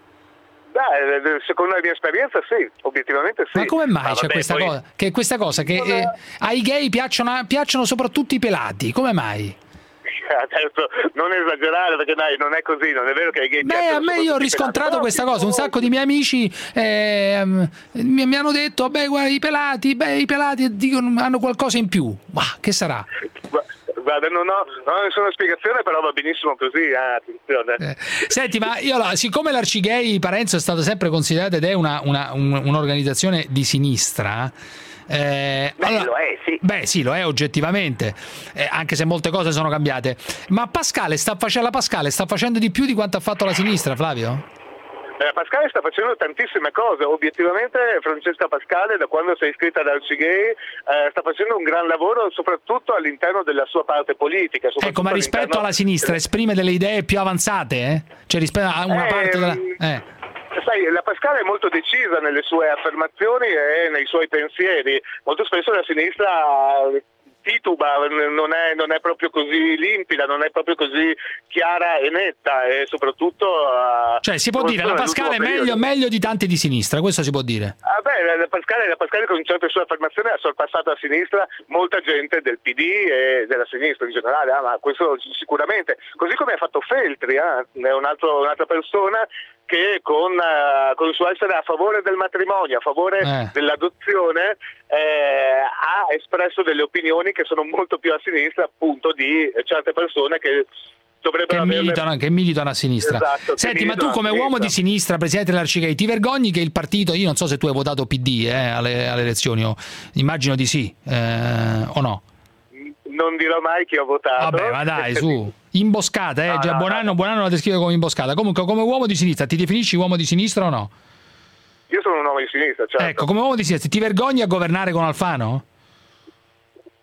Beh, secondo la mia esperienza sì, obiettivamente sì. Ma come mai Ma c'è vabbè, questa poi- cosa? Che questa cosa che eh, ai gay piacciono, piacciono soprattutto i pelati, come mai? Adesso non esagerare, perché dai, non è così, non è vero che ai gay Beh, piacciono a me io ho soprattutto i riscontrato pelati. questa cosa, un sacco di miei amici ehm, mi, mi hanno detto, beh, guarda, i pelati, beh, i pelati dicono, hanno qualcosa in più. Ma che sarà? Guarda, non ho, non ho nessuna spiegazione, però va benissimo così, eh, attenzione. Eh, Senti, ma io la- siccome l'Arcigay Parenzo è stato sempre considerato ed è una, una- un- un'organizzazione di sinistra, eh, Beh, allora- lo è, sì. Beh, sì, lo è oggettivamente, eh, anche se molte cose sono cambiate. Ma Pascale sta facendo, la Pascale sta facendo di più di quanto ha fatto la sinistra, Flavio? Eh, Pascale sta facendo tantissime cose, obiettivamente Francesca Pascale da quando sei iscritta ad Arcigay eh, sta facendo un gran lavoro soprattutto all'interno della sua parte politica. Ecco, ma rispetto alla sinistra esprime delle idee più avanzate, eh? Cioè rispetto a una Eh, parte della... Eh. Sai, la Pascale è molto decisa nelle sue affermazioni e nei suoi pensieri, molto spesso la sinistra tituba, non è, non è proprio così limpida, non è proprio così chiara e netta e soprattutto... Uh, Cioè si può dire, la Pascale è meglio, meglio di tanti di sinistra, questo si può dire. Ah beh, la Pascale, la Pascale con certe sue affermazioni ha sorpassato a sinistra molta gente del P D e della sinistra in generale, ah, ma questo sicuramente. Così come ha fatto Feltri, eh, è un altro, un'altra persona che con, uh, con il suo essere a favore del matrimonio, a favore Eh. dell'adozione, eh, ha espresso delle opinioni che sono molto più a sinistra appunto di certe persone che dovrebbero Che averne- militano, che militano a sinistra. Esatto, che Senti, ma tu militano a come sinistra. uomo di sinistra, presidente dell'Arcigay, ti vergogni che il partito, io non so se tu hai votato P D eh, alle, alle elezioni, o, immagino di sì, eh, o no? Non dirò mai chi ho votato. Vabbè, ma dai, su, imboscata, eh, No, già no, Buonanno, Buonanno la descrive come imboscata. Comunque, come uomo di sinistra, ti definisci uomo di sinistra o no? Io sono un uomo di sinistra, certo. Ecco, come uomo di sinistra, ti vergogni a governare con Alfano?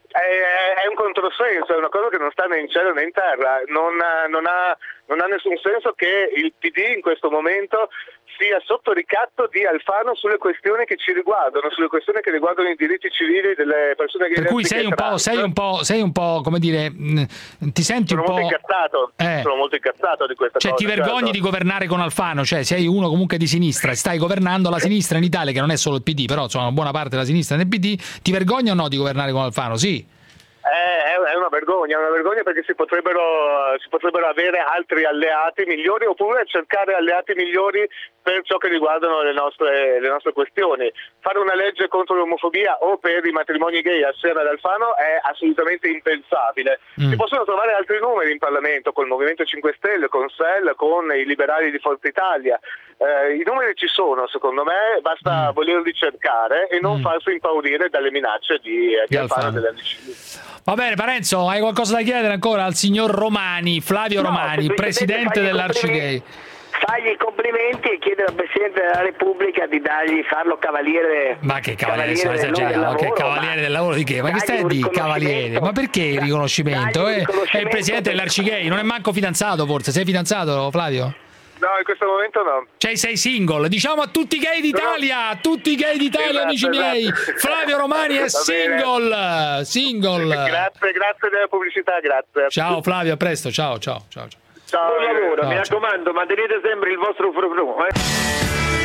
È, è un controsenso, è una cosa che non sta né in cielo né in terra, non, non, ha, non ha nessun senso che il P D in questo momento sia sotto ricatto di Alfano sulle questioni che ci riguardano, sulle questioni che riguardano i diritti civili delle persone che... Per cui sei un po', sei un po', sei un po', come dire, ti senti sono un po'... Molto incazzato, eh. Sono molto incazzato di questa cioè, cosa. Cioè ti vergogni certo. di governare con Alfano, cioè sei uno comunque di sinistra, stai governando la sinistra in Italia, che non è solo il P D, però insomma una buona parte della sinistra nel P D, ti vergogni o no di governare con Alfano? Sì. È una vergogna, è una vergogna perché si potrebbero, si potrebbero avere altri alleati migliori oppure cercare alleati migliori per ciò che riguardano le nostre, le nostre questioni. Fare una legge contro l'omofobia o per i matrimoni gay assieme ad Alfano è assolutamente impensabile. Mm. Si possono trovare altri numeri in Parlamento con il Movimento cinque Stelle, con S E L, con i liberali di Forza Italia. Eh, I numeri ci sono, secondo me, basta mm. volerli cercare e non mm. farsi impaurire dalle minacce di, di, di Alfano e delle Alcini. Va bene, Parenzo, hai qualcosa da chiedere ancora al signor Romani, Flavio no, Romani, presidente dell'Arcigay? Fagli i complimenti e chiedere al Presidente della Repubblica di dargli farlo cavaliere. Ma che cavaliere, cavaliere del, del lavoro, che cavaliere ma del lavoro di che? Ma che stai di cavaliere? Ma perché il riconoscimento? Eh, è il presidente dell'Arcigay, non è manco fidanzato forse? Sei fidanzato, Flavio? No, in questo momento no. Cioè sei single, diciamo a tutti i gay d'Italia, a tutti i gay d'Italia, esatto, amici esatto. miei, Flavio Romani è single, single. Grazie, grazie della pubblicità, grazie. Ciao Flavio, a presto, ciao, ciao, ciao. Ciao, buon lavoro, ciao, mi ciao. raccomando, mantenete sempre il vostro frufru, eh?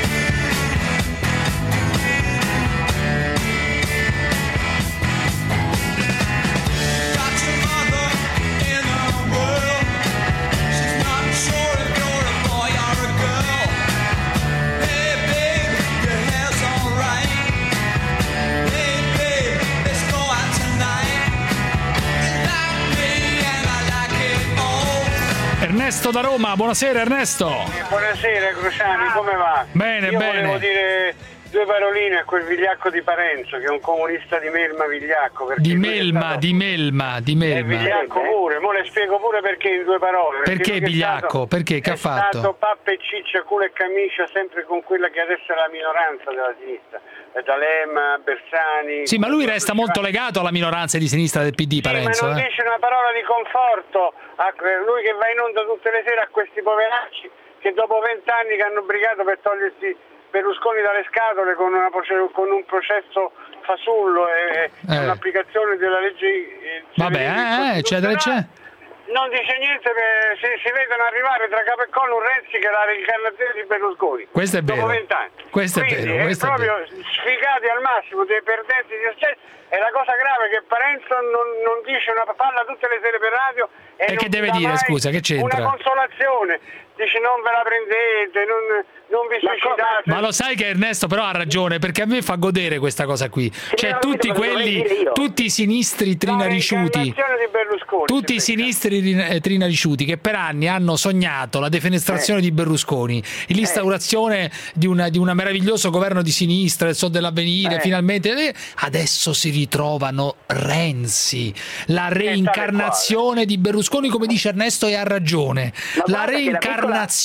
Ernesto da Roma, buonasera Ernesto. Buonasera Cruciani, come va? Bene, Io bene. volevo dire due paroline a quel vigliacco di Parenzo, che è un comunista di Melma vigliacco. Di Melma, stato... di Melma, di Melma. È vigliacco pure, mo le spiego pure perché in due parole. Perché, perché vigliacco? Stato, perché? Che ha fatto? È stato pappa e ciccia, culo e camicia, sempre con quella che adesso è la minoranza della sinistra. D'Alema, Bersani... Sì, ma lui resta molto legato alla minoranza di sinistra del P D, sì, Parenzo. ma non eh. dice una parola di conforto a lui che va in onda tutte le sere a questi poveracci che dopo vent'anni che hanno brigato per togliersi Berlusconi dalle scatole con, una, con un processo fasullo e eh. un'applicazione della legge... Eh, Vabbè, eh, eccetera, eccetera. Non dice niente, per, si, si vedono arrivare tra capo e collo un Renzi che è la reincarnazione di Berlusconi. Questo è vero. Dopo vent'anni. Questo è Quindi vero. è questo proprio è vero. sfigati al massimo, dei perdenti di successo. E la cosa grave è che Parenzo non, non dice una parla tutte le sere per radio e, e che deve dire, scusa, che c'entra? Una consolazione. Dice non ve la prendete, non, non vi suicidate. Ma lo sai che Ernesto però ha ragione, perché a me fa godere questa cosa qui. Cioè tutti quelli, tutti i sinistri trinariciuti, tutti i sinistri trinariciuti che per anni hanno sognato la defenestrazione eh. di Berlusconi, l'instaurazione eh. di, una, di un meraviglioso governo di sinistra, il Sol dell'Avvenire, eh. finalmente adesso si ritrovano Renzi, la reincarnazione di Berlusconi, come dice Ernesto, e ha ragione. La reincarnazione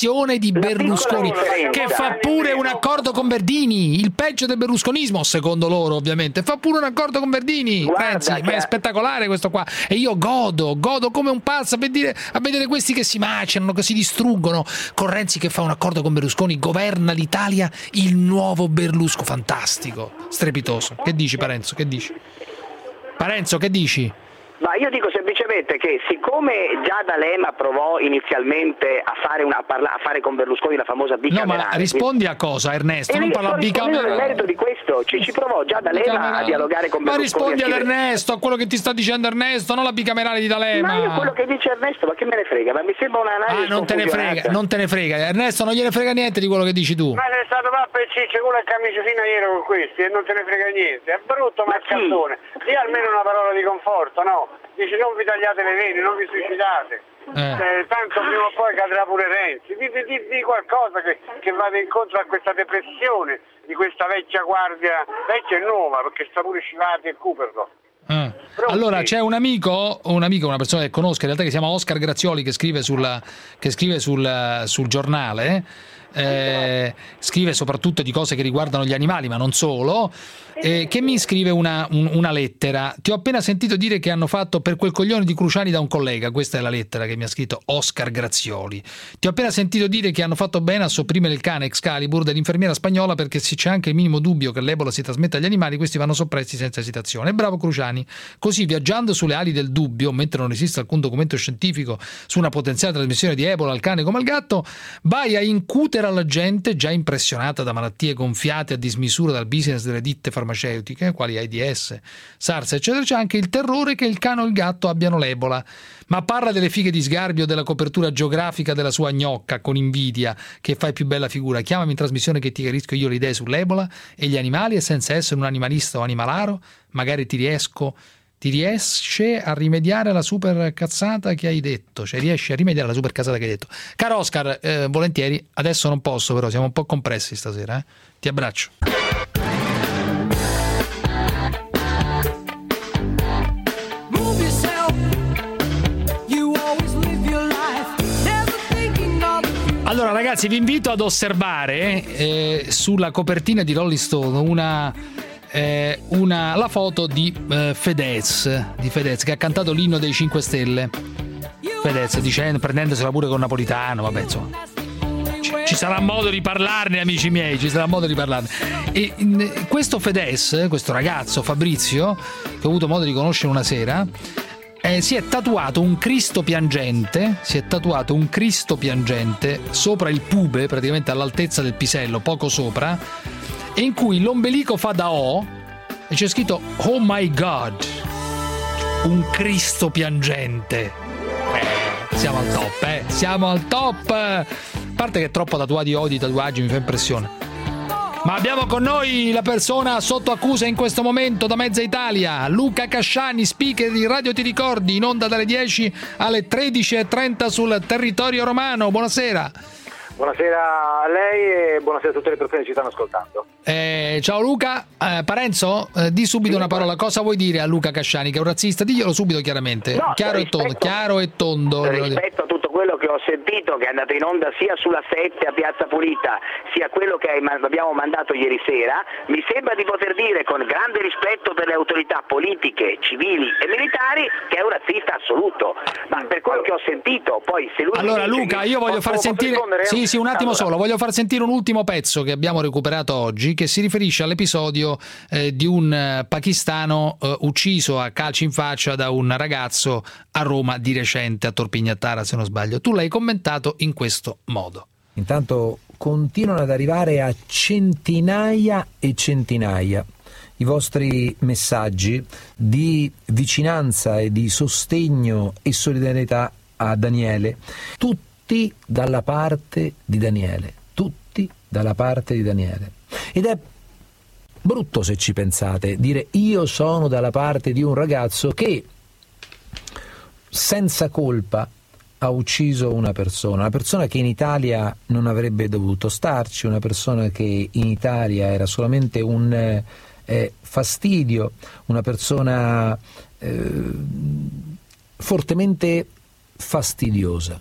di Berlusconi, che fa pure un accordo con Verdini, il peggio del berlusconismo secondo loro, ovviamente fa pure un accordo con Verdini. Renzi, ma è spettacolare questo qua, e io godo godo come un pazzo a vedere, a vedere questi che si macinano, che si distruggono, con Renzi che fa un accordo con Berlusconi, governa l'Italia il nuovo Berlusconi, fantastico, strepitoso. Che dici Parenzo, che dici? Parenzo, che dici? Ma io dico semplicemente che siccome già D'Alema provò inizialmente a fare, una, a, parla, a fare con Berlusconi la famosa bicamerale... No, ma rispondi a cosa Ernesto? E non parla bicamerale. Nel merito di questo, ci, ci provò già D'Alema a dialogare con Berlusconi. Ma rispondi ad Ernesto, a quello che ti sta dicendo Ernesto, non la bicamerale di D'Alema. Ma io quello che dice Ernesto, ma che me ne frega? Ma mi sembra un'analisi Ah, non te ne frega, non te ne frega. Ernesto non gliene frega niente di quello che dici tu. Ma è stato pappa e ciccia, culo e camicia fino a ieri con questi e non te ne frega niente. È brutto ma mascalzone. Dì almeno una parola di conforto, no? Dice non vi tagliate le vene, non vi suicidate, eh. Eh, tanto prima o poi cadrà pure Renzi. Di, di, di qualcosa che, che vada incontro a questa depressione di questa vecchia guardia, vecchia e nuova, perché sta pure Civati e Cooperlo. Eh. Allora c'è un amico, un amico, una persona che conosco in realtà, che si chiama Oscar Grazioli, che scrive sul, che scrive sul, sul giornale, eh, scrive soprattutto di cose che riguardano gli animali, ma non solo, eh, che mi scrive una, un, una lettera. Ti ho appena sentito dire che hanno fatto per quel coglione di Cruciani da un collega, questa è la lettera che mi ha scritto Oscar Grazioli. Ti ho appena sentito dire che hanno fatto bene a sopprimere il cane Excalibur dell'infermiera spagnola, perché se c'è anche il minimo dubbio che l'Ebola si trasmetta agli animali, questi vanno soppressi senza esitazione. E bravo Cruciani. Così, viaggiando sulle ali del dubbio, mentre non esiste alcun documento scientifico su una potenziale trasmissione di Ebola al cane come al gatto, vai a incutere alla gente, già impressionata da malattie gonfiate a dismisura dal business delle ditte farmaceutiche, quali AIDS, SARS, eccetera, c'è anche il terrore che il cane o il gatto abbiano l'Ebola. Ma parla delle fighe di Sgarbio, della copertura geografica della sua gnocca con invidia, che fai più bella figura. Chiamami in trasmissione che ti chiarisco io le idee sull'Ebola e gli animali, e senza essere un animalista o animalaro, magari ti riesco ti riesce a rimediare alla super cazzata che hai detto, cioè riesci a rimediare alla super cazzata che hai detto. Caro Oscar, eh, volentieri, adesso non posso, però siamo un po' compressi stasera, eh? Ti abbraccio. Allora ragazzi, vi invito ad osservare eh, sulla copertina di Rolling Stone una Eh, una, la foto di eh, Fedez, di Fedez che ha cantato l'inno dei cinque Stelle. Fedez dicendo, prendendosela pure con Napolitano, vabbè, insomma. Ci, ci sarà modo di parlarne, amici miei, ci sarà modo di parlarne. E in, questo Fedez, questo ragazzo Fabrizio, che ho avuto modo di conoscere una sera, eh, si è tatuato un Cristo piangente, si è tatuato un Cristo piangente sopra il pube, praticamente all'altezza del pisello, poco sopra, e in cui l'ombelico fa da O e c'è scritto Oh my God, un Cristo piangente. Eh, siamo al top, eh, siamo al top. A parte che è troppo tatuati O di tatuaggi, mi fa impressione. Ma abbiamo con noi la persona sotto accusa in questo momento da mezza Italia, Luca Casciani, speaker di Radio Ti Ricordi, in onda dalle dieci alle tredici e trenta sul territorio romano. Buonasera. Buonasera a lei e buonasera a tutte le persone che ci stanno ascoltando. Eh, ciao Luca, eh, Parenzo, eh, di subito una parola. Cosa vuoi dire a Luca Casciani, che è un razzista? Diglielo subito chiaramente, no, chiaro rispetto, e tondo, chiaro e tondo. Rispetto a tutto quello che ho sentito, che è andato in onda sia sulla sette a Piazza Pulita, sia quello che abbiamo mandato ieri sera, mi sembra di poter dire con grande rispetto per le autorità politiche, civili e militari che è un razzista assoluto. Ma per quello che ho sentito, poi se lui allora Luca, io voglio far sentire sì, sì, un attimo allora. solo, voglio far sentire un ultimo pezzo che abbiamo recuperato oggi, che si riferisce all'episodio eh, di un eh, pakistano eh, ucciso a calci in faccia da un ragazzo a Roma di recente, a Torpignattara se non sbaglio. Tu l'hai commentato in questo modo. Intanto continuano ad arrivare a centinaia e centinaia i vostri messaggi di vicinanza e di sostegno e solidarietà a Daniele, tutti dalla parte di Daniele, tutti dalla parte di Daniele. Ed è brutto, se ci pensate, dire io sono dalla parte di un ragazzo che senza colpa ha ucciso una persona, una persona che in Italia non avrebbe dovuto starci, una persona che in Italia era solamente un eh, fastidio, una persona eh, fortemente fastidiosa.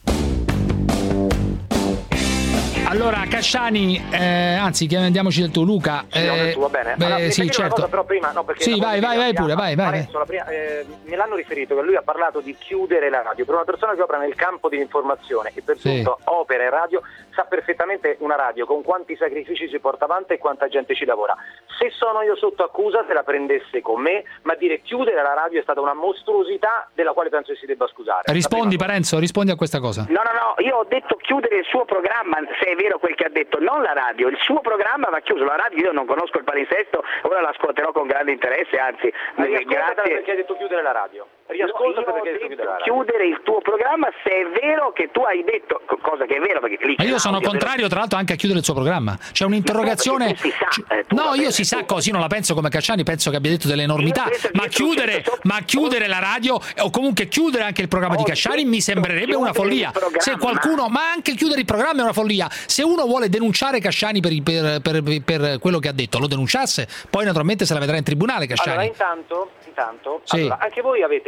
Allora Casciani, eh, anzi andiamoci del tuo Luca. Sì, eh, tu, va bene. Beh, allora, sì, certo. Cosa, però prima, no, perché sì, vai, vai, vai pure, vai, vai. Parenzo, prima, eh, me l'hanno riferito che lui ha parlato di chiudere la radio. Per una persona che opera nel campo dell'informazione e per sì. tutto opera in radio, sa perfettamente una radio con quanti sacrifici si porta avanti e quanta gente ci lavora. Se sono io sotto accusa, se la prendesse con me, ma dire chiudere la radio è stata una mostruosità della quale penso che si debba scusare. Rispondi Parenzo, rispondi a questa cosa. No, no, no, io ho detto chiudere il suo programma, se è vero quel che ha detto, non la radio, il suo programma va chiuso, la radio io non conosco il palinsesto, ora l'ascolterò con grande interesse, anzi, grazie. Perché hai detto chiudere la radio? Riascolta no, perché hai detto chiudere la radio. Chiudere il tuo programma se è vero che tu hai detto, cosa che è vero, perché lì ma io sono contrario tra l'altro anche a chiudere il suo programma. C'è un'interrogazione. No, si sa, eh, no io si sa così, non la penso come Casciani, penso che abbia detto delle enormità, ma chiudere, ma chiudere la radio o comunque chiudere anche il programma di Casciani mi sembrerebbe una follia. Se qualcuno, ma anche chiudere il programma è una follia. Se uno vuole denunciare Casciani per, per, per, per quello che ha detto, lo denunciasse, poi naturalmente se la vedrà in tribunale Casciani. Allora intanto, intanto sì. allora, anche voi avete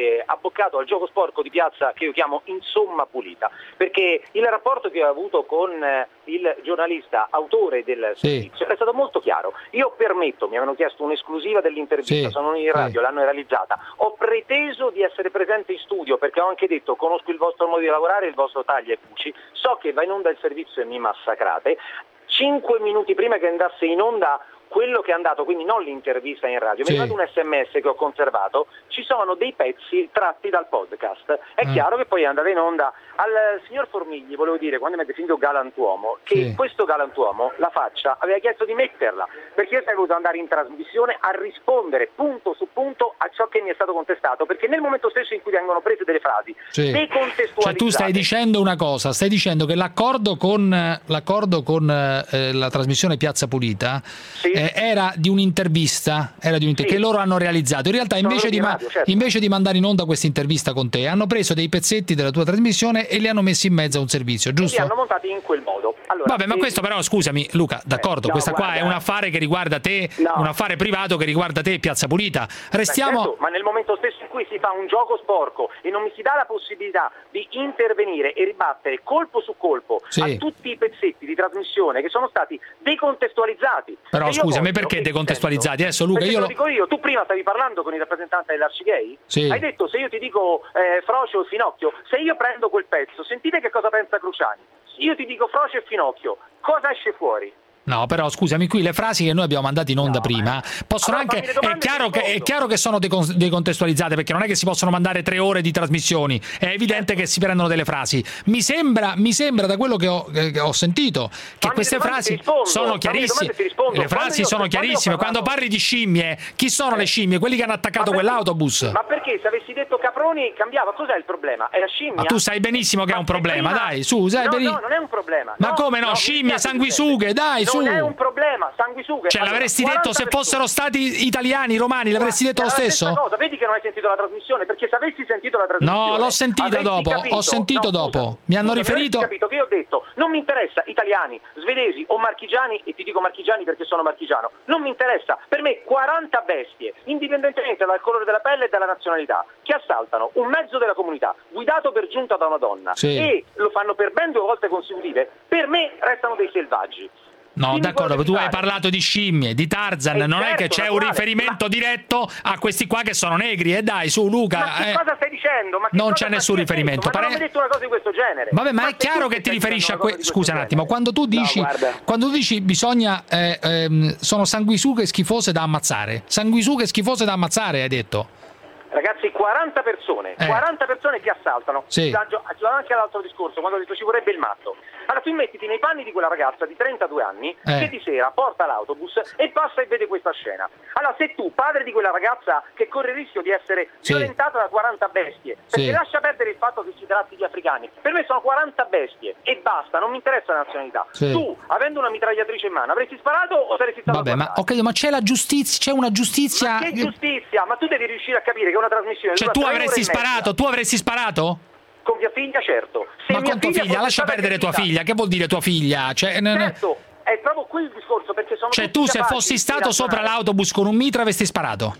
eh, abboccato al gioco sporco di piazza che io chiamo insomma pulita, perché il rapporto che ho avuto con eh, il giornalista autore del servizio sì. è stato molto chiaro. Io permetto, mi avevano chiesto un'esclusiva dell'intervista, sì. sono in radio, sì. l'hanno realizzata, ho preteso di essere presente in studio perché ho anche detto conosco il vostro modo di lavorare, il vostro taglia e cuci, so che va in onda il servizio e mi massacrate. Cinque minuti prima che andasse in onda quello che è andato, quindi non l'intervista in radio, mi è arrivato un sms che ho conservato, ci sono dei pezzi tratti dal podcast. È mm. chiaro che poi è andata in onda. Al signor Formigli volevo dire, quando mi ha definito galantuomo, che sì. questo galantuomo, la faccia, aveva chiesto di metterla, perché io sarei voluto andare in trasmissione a rispondere punto su punto a ciò che mi è stato contestato, perché nel momento stesso in cui vengono prese delle frasi sì. decontestualizzate. Cioè tu stai dicendo una cosa, stai dicendo che l'accordo con, l'accordo con eh, la trasmissione Piazza Pulita sì. eh, era di un'intervista, era di un'inter- sì. che loro hanno realizzato. In realtà invece di, ma- radio, certo. invece di mandare in onda questa intervista con te, hanno preso dei pezzetti della tua trasmissione e li hanno messi in mezzo a un servizio, giusto? E li hanno montati in quel modo. Allora, Vabbè, ma e... questo però, scusami Luca, d'accordo, eh, no, questa guarda, qua è un affare che riguarda te, no. un affare privato che riguarda te e Piazza Pulita. Restiamo... Beh, certo, ma nel momento stesso in cui si fa un gioco sporco e non mi si dà la possibilità di intervenire e ribattere colpo su colpo sì. a tutti i pezzetti di trasmissione che sono stati decontestualizzati. Però scusami, perché decontestualizzati? Adesso Luca, perché io te lo lo dico io, tu prima stavi parlando con il rappresentante dell'Arcigay? Sì. Hai detto se io ti dico eh, Frocio o Finocchio, se io prendo quel pezzo, sentite che cosa pensa Cruciani. Io ti dico Frocio e Finocchio, cosa esce fuori? No, però scusami, qui le frasi che noi abbiamo mandato in onda no, prima possono allora, anche è chiaro, che, è chiaro che sono decontestualizzate, perché non è che si possono mandare tre ore di trasmissioni, è evidente che si prendono delle frasi. Mi sembra, mi sembra da quello che ho, che ho sentito che fammi queste frasi rispondo, sono chiarissime. Le frasi sono chiarissime. Quando parli di scimmie, chi sono le scimmie? Quelli che hanno attaccato ma quell'autobus. Ma perché se avessi detto Caproni cambiava? Cos'è il problema? È la scimmia? Ma tu sai benissimo che ma è un problema, prima... dai, su, sai no, beni... no, non è un problema. Ma no, come no? no scimmie, sanguisughe, dai, non su. Non è un problema, sanguisughe. Cioè, allora, l'avresti detto se fossero stati italiani, romani, l'avresti detto lo stesso? Cosa. Vedi che non hai sentito la trasmissione, perché se avessi sentito la trasmissione... No, l'ho sentita dopo, capito, ho sentito no, dopo. Scusa, Mi hanno scusa, riferito... Ho capito che io ho detto, non mi interessa italiani, svedesi o marchigiani, e ti dico marchigiani perché sono marchigiano, non mi interessa. Per me quaranta bestie, indipendentemente dal colore della pelle e dalla nazionalità, che assaltano un mezzo della comunità, guidato per giunta da una donna, sì. e lo fanno per ben due volte consecutive, per me restano dei selvaggi. No, quindi d'accordo, tu hai parlato di scimmie, di Tarzan, eh non certo, è che c'è naturale. un riferimento ma... diretto a questi qua che sono negri, e eh dai, su Luca. Ma che eh... cosa stai dicendo? Ma che non cosa c'è nessun riferimento. Ma Pare... non avevi detto una cosa di questo genere. Vabbè, ma, ma è chiaro che ti riferisci a questo. Scusa un attimo, quando tu dici, no, quando tu dici bisogna, eh, ehm, sono sanguisughe schifose da ammazzare. Sanguisughe schifose da ammazzare, hai detto. Ragazzi, quaranta persone, eh. quaranta persone che assaltano. Sì. Anche all'altro discorso, quando ho detto ci vorrebbe il matto. Allora tu mettiti nei panni di quella ragazza di trentadue anni eh. che di sera porta l'autobus e passa e vede questa scena. Allora se tu, padre di quella ragazza che corre il rischio di essere sì. violentata da quaranta bestie, perché sì. lascia perdere il fatto che si tratti di africani, per me sono quaranta bestie e basta, non mi interessa la nazionalità. Sì. Tu, avendo una mitragliatrice in mano, avresti sparato o saresti stato Vabbè, ma ok, ma c'è la giustizia, c'è una giustizia... Ma che giustizia? Ma tu devi riuscire a capire che una trasmissione... Cioè tu avresti sparato, tu avresti sparato? Con mia figlia, certo. Se ma con tua figlia, figlia lascia perdere tua figlia. Che vuol dire tua figlia? Cioè, certo, è proprio qui il discorso, perché sono cioè tu se fossi stato sopra l'autobus con un mitra avresti sparato?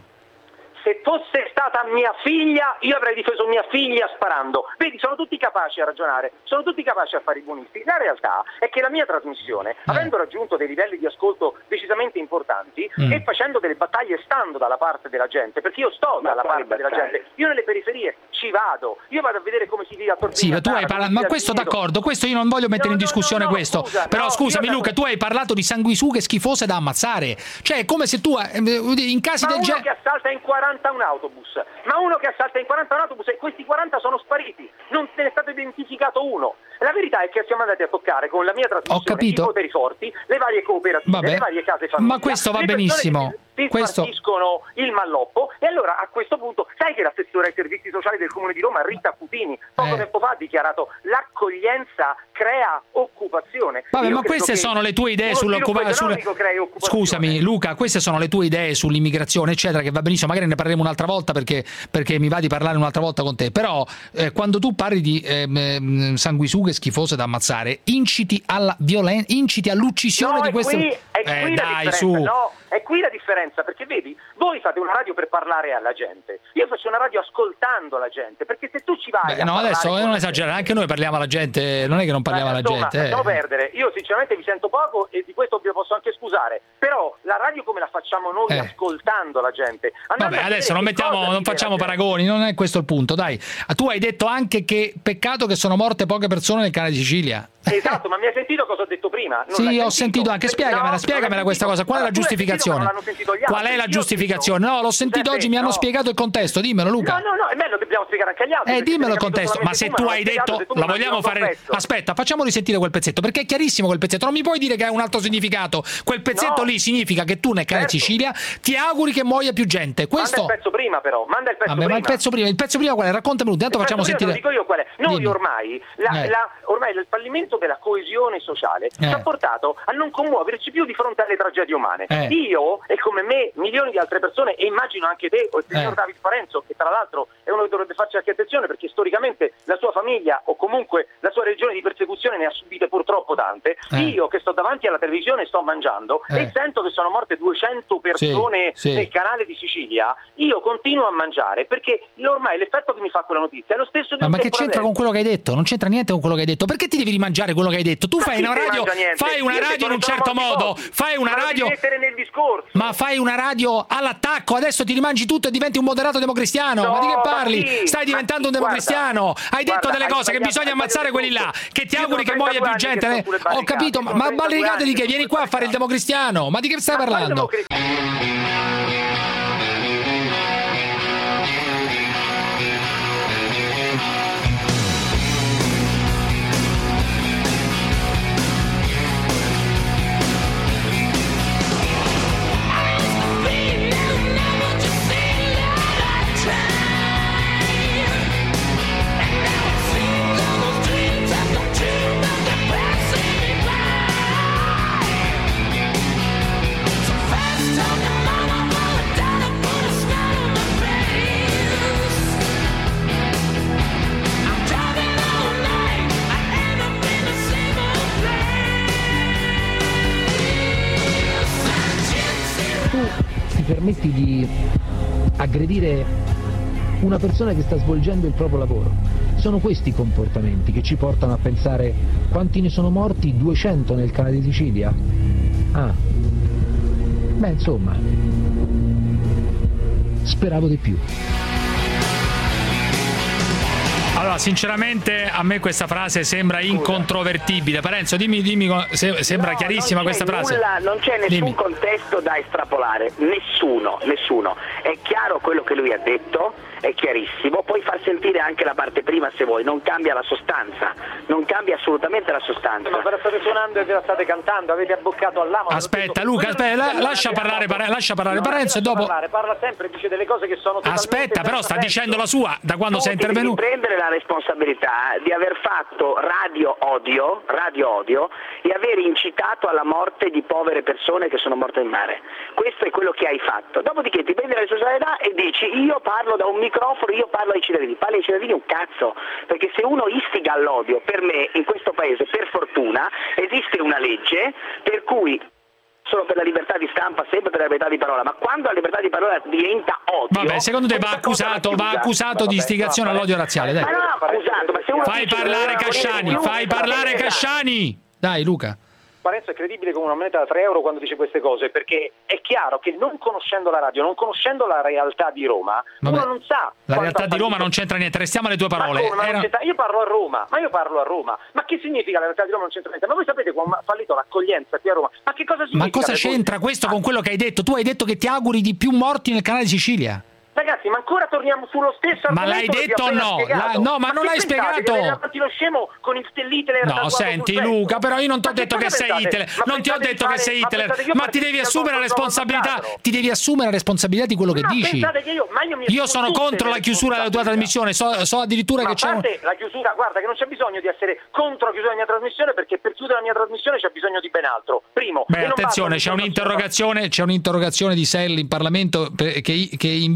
Se fosse stata mia figlia, io avrei difeso mia figlia sparando. Vedi, sono tutti capaci a ragionare, sono tutti capaci a fare i buonisti. La realtà è che la mia trasmissione, eh. avendo raggiunto dei livelli di ascolto decisamente importanti mm. e facendo delle battaglie stando dalla parte della gente, perché io sto ma dalla parte battaglie? della gente, io nelle periferie ci vado, io vado a vedere come si vive a Torino. Sì, ma tu hai parlato, ma questo d'accordo, questo io non voglio mettere no, in discussione no, no, questo, scusa, però no, scusami Luca, tu hai parlato di sanguisughe schifose da ammazzare, cioè è come se tu in casi ma del genere... che assalta in quaranta un autobus, ma uno che assalta in quaranta un autobus e questi quaranta sono spariti, non se ne è stato identificato uno. La verità è che siamo andati a toccare con la mia trasmissione i poteri forti, le varie cooperative, Vabbè. le varie case famiglie. Ma questo va benissimo. Si spartiscono questo... il malloppo, e allora a questo punto sai che l'assessore ai servizi sociali del Comune di Roma, Rita Putini, poco eh. tempo fa ha dichiarato l'accoglienza crea occupazione. Vabbè, Io ma queste sono le tue idee sull'occupazione. Scusami Luca, queste sono le tue idee sull'immigrazione eccetera, che va benissimo, magari ne parleremo un'altra volta perché, perché mi va di parlare un'altra volta con te, però eh, quando tu parli di eh, sanguisughe schifose da ammazzare, inciti alla violenza, inciti all'uccisione no, di queste qui, è qui eh, la dai differenza. su no È qui la differenza, perché vedi, voi fate una radio per parlare alla gente, io faccio una radio ascoltando la gente, perché se tu ci vai Beh, a no, adesso con... non esagerare, anche noi parliamo alla gente, non è che non parliamo Beh, alla insomma, gente. lasciamo Eh. perdere, io sinceramente vi sento poco e di questo vi posso anche scusare, però la radio come la facciamo noi, Eh. ascoltando la gente. Vabbè, adesso non, mettiamo, non facciamo paragoni, non è questo il punto, dai. Tu hai detto anche che peccato che sono morte poche persone nel canale di Sicilia. Esatto, ma mi hai sentito cosa ho detto prima? Non Sì, l'hai ho sentito? sentito anche, spiegamela, No, spiegamela questa cosa. Qual è la tu l'hai sentito, giustificazione? ma non l'hanno sentito gli altri. Qual è la Io giustificazione? No, l'ho sentito oggi, mi hanno no. spiegato il contesto, dimmelo Luca. No, no, no, è meglio dobbiamo spiegare anche agli altri. Eh, perché dimmelo se il ne hai capito contesto, ma se solamente tu me hai l'hai detto, spiegato, se tu la mi vogliamo mandi un fare. pezzo. Aspetta, facciamo risentire quel pezzetto, perché è chiarissimo quel pezzetto, non mi puoi dire che ha un altro significato. Quel pezzetto No. lì significa che tu nel canale Certo. Sicilia ti auguri che muoia più gente. Questo. Manda il pezzo prima però, manda il pezzo Vabbè, prima. ma il pezzo prima, il pezzo prima qual è? Raccontamelo, intanto Il facciamo pezzo prima sentire. te lo dico io qual è. Noi Dimmi. ormai, la, Eh. la, ormai il fallimento della coesione sociale Eh. ci ha portato a non commuoverci più di fronte alle tragedie umane. Eh. Io, e come me, milioni di altre persone, e immagino anche te, o il signor Eh. David Parenzo, che tra l'altro è uno che dovrebbe farci anche attenzione perché storicamente la sua famiglia o comunque la sua regione di persecuzione ne ha subite purtroppo tante. Eh. Io che sto davanti alla televisione sto mangiando Eh. e sento che sono morte duecento persone Sì, sì. nel canale di Sicilia, io continuo a mangiare perché ormai l'effetto che mi fa quella notizia è lo stesso di Ma, un ma che tempo c'entra adesso. con quello che hai detto? Non c'entra niente con quello che hai detto. Perché ti devi rimangiare quello che hai detto? Tu Ma fai chi una se ne radio, mangia niente? fai una Io radio dico, in un ne sono certo morti modo, pochi. fai una Ma lo radio. devi mettere nel discorso. Ma fai una radio all'attacco, adesso ti rimangi tutto e diventi un moderato democristiano. No, ma di che ma parli? chi? Stai diventando Ma un chi? democristiano. Hai detto guarda, delle hai cose che sbagliato, bisogna hai ammazzare sbagliato quelli là, tutto. che ti Io auguri sono che muoia più trentadue anni gente. che sto sulle Ho barricate, capito, io ma, sono ma trentadue barricate di anni che? che Vieni sto qua a fare il democristiano. Ma di che stai Ma quale parlando? democristiano? Ti permetti di aggredire una persona che sta svolgendo il proprio lavoro. Sono questi i comportamenti che ci portano a pensare: quanti ne sono morti? duecento nel canale di Sicilia? Ah, beh, insomma, speravo di più. Allora, sinceramente a me questa frase sembra incontrovertibile. Parenzo, dimmi, dimmi, se, sembra No, chiarissima non c'è questa frase. nulla- non c'è nessun Dimmi. contesto da estrapolare, nessuno, nessuno. È chiaro quello che lui ha detto, è chiarissimo, puoi far sentire anche la parte prima se vuoi, non cambia la sostanza, non cambia assolutamente la sostanza. Ma ve la state suonando e ve la state cantando, avete abboccato all'amo. Aspetta, Luca, aspetta, la- lascia parlare, Pare- lascia parlare Parenzo e dopo. Parlare, parla sempre, dice delle cose che sono totalmente Aspetta, però sta senza dicendo senso. la sua da quando Tu sei ti devi intervenuto. prendere la responsabilità di aver fatto radio odio, radio odio e aver incitato alla morte di povere persone che sono morte in mare. Questo è quello che hai fatto. Dopodiché ti prendi la responsabilità e dici: io parlo da un microfono, io parlo ai cittadini. Parli ai cittadini un cazzo, perché se uno istiga all'odio, per me in questo paese per fortuna esiste una legge per cui sono per la libertà di stampa, sempre per la libertà di parola, ma quando la libertà di parola diventa odio... Vabbè, secondo te va accusato, va accusato di istigazione all'odio razziale, dai. Ma no, accusato, ma se uno Fai dice- parlare Casciani, fai parlare Casciani. Dai, Luca. Parenzo è credibile come una moneta da tre euro quando dice queste cose, perché è chiaro che non conoscendo la radio, non conoscendo la realtà di Roma, Vabbè, uno non sa. La quanto realtà ha di Roma fallito. non c'entra niente, restiamo alle tue Ma parole. come, ma non Era- c'entra- Io parlo a Roma, ma io parlo a Roma. Ma che significa la realtà di Roma non c'entra niente? Ma voi sapete quando ha fallito l'accoglienza qui a Roma? Ma che cosa significa? Ma cosa per voi? c'entra questo con quello che hai detto? Tu hai detto che ti auguri di più morti nel canale di Sicilia. Ragazzi, ma ancora torniamo sullo stesso Ma argomento l'hai che vi ho detto o appena no? spiegato. La- no, ma non che l'hai pensate, spiegato. di avere davanti lo scemo con il stellite le No, tatuato senti sul petto? Luca, però io non ti ho Ma che detto che cosa sei pensate? Hitler, Ma non ti ho pensate di detto che fare- sei ma Hitler, pensate che io ma ti devi partecipo assumere la al controllo responsabilità, mazzato? ti devi assumere la responsabilità di quello che No, dici. pensate che io, ma io mi Io assumo sono tutte contro le la chiusura della tua trasmissione, so, so addirittura Ma che a c'è un... parte la chiusura, guarda che non c'è bisogno di essere contro la chiusura della mia trasmissione, perché per chiudere la mia trasmissione c'è bisogno di ben altro. Primo, Beh, e non attenzione, basta c'è una un'interrogazione, c'è un'interrogazione di Selli in Parlamento per- che, che invita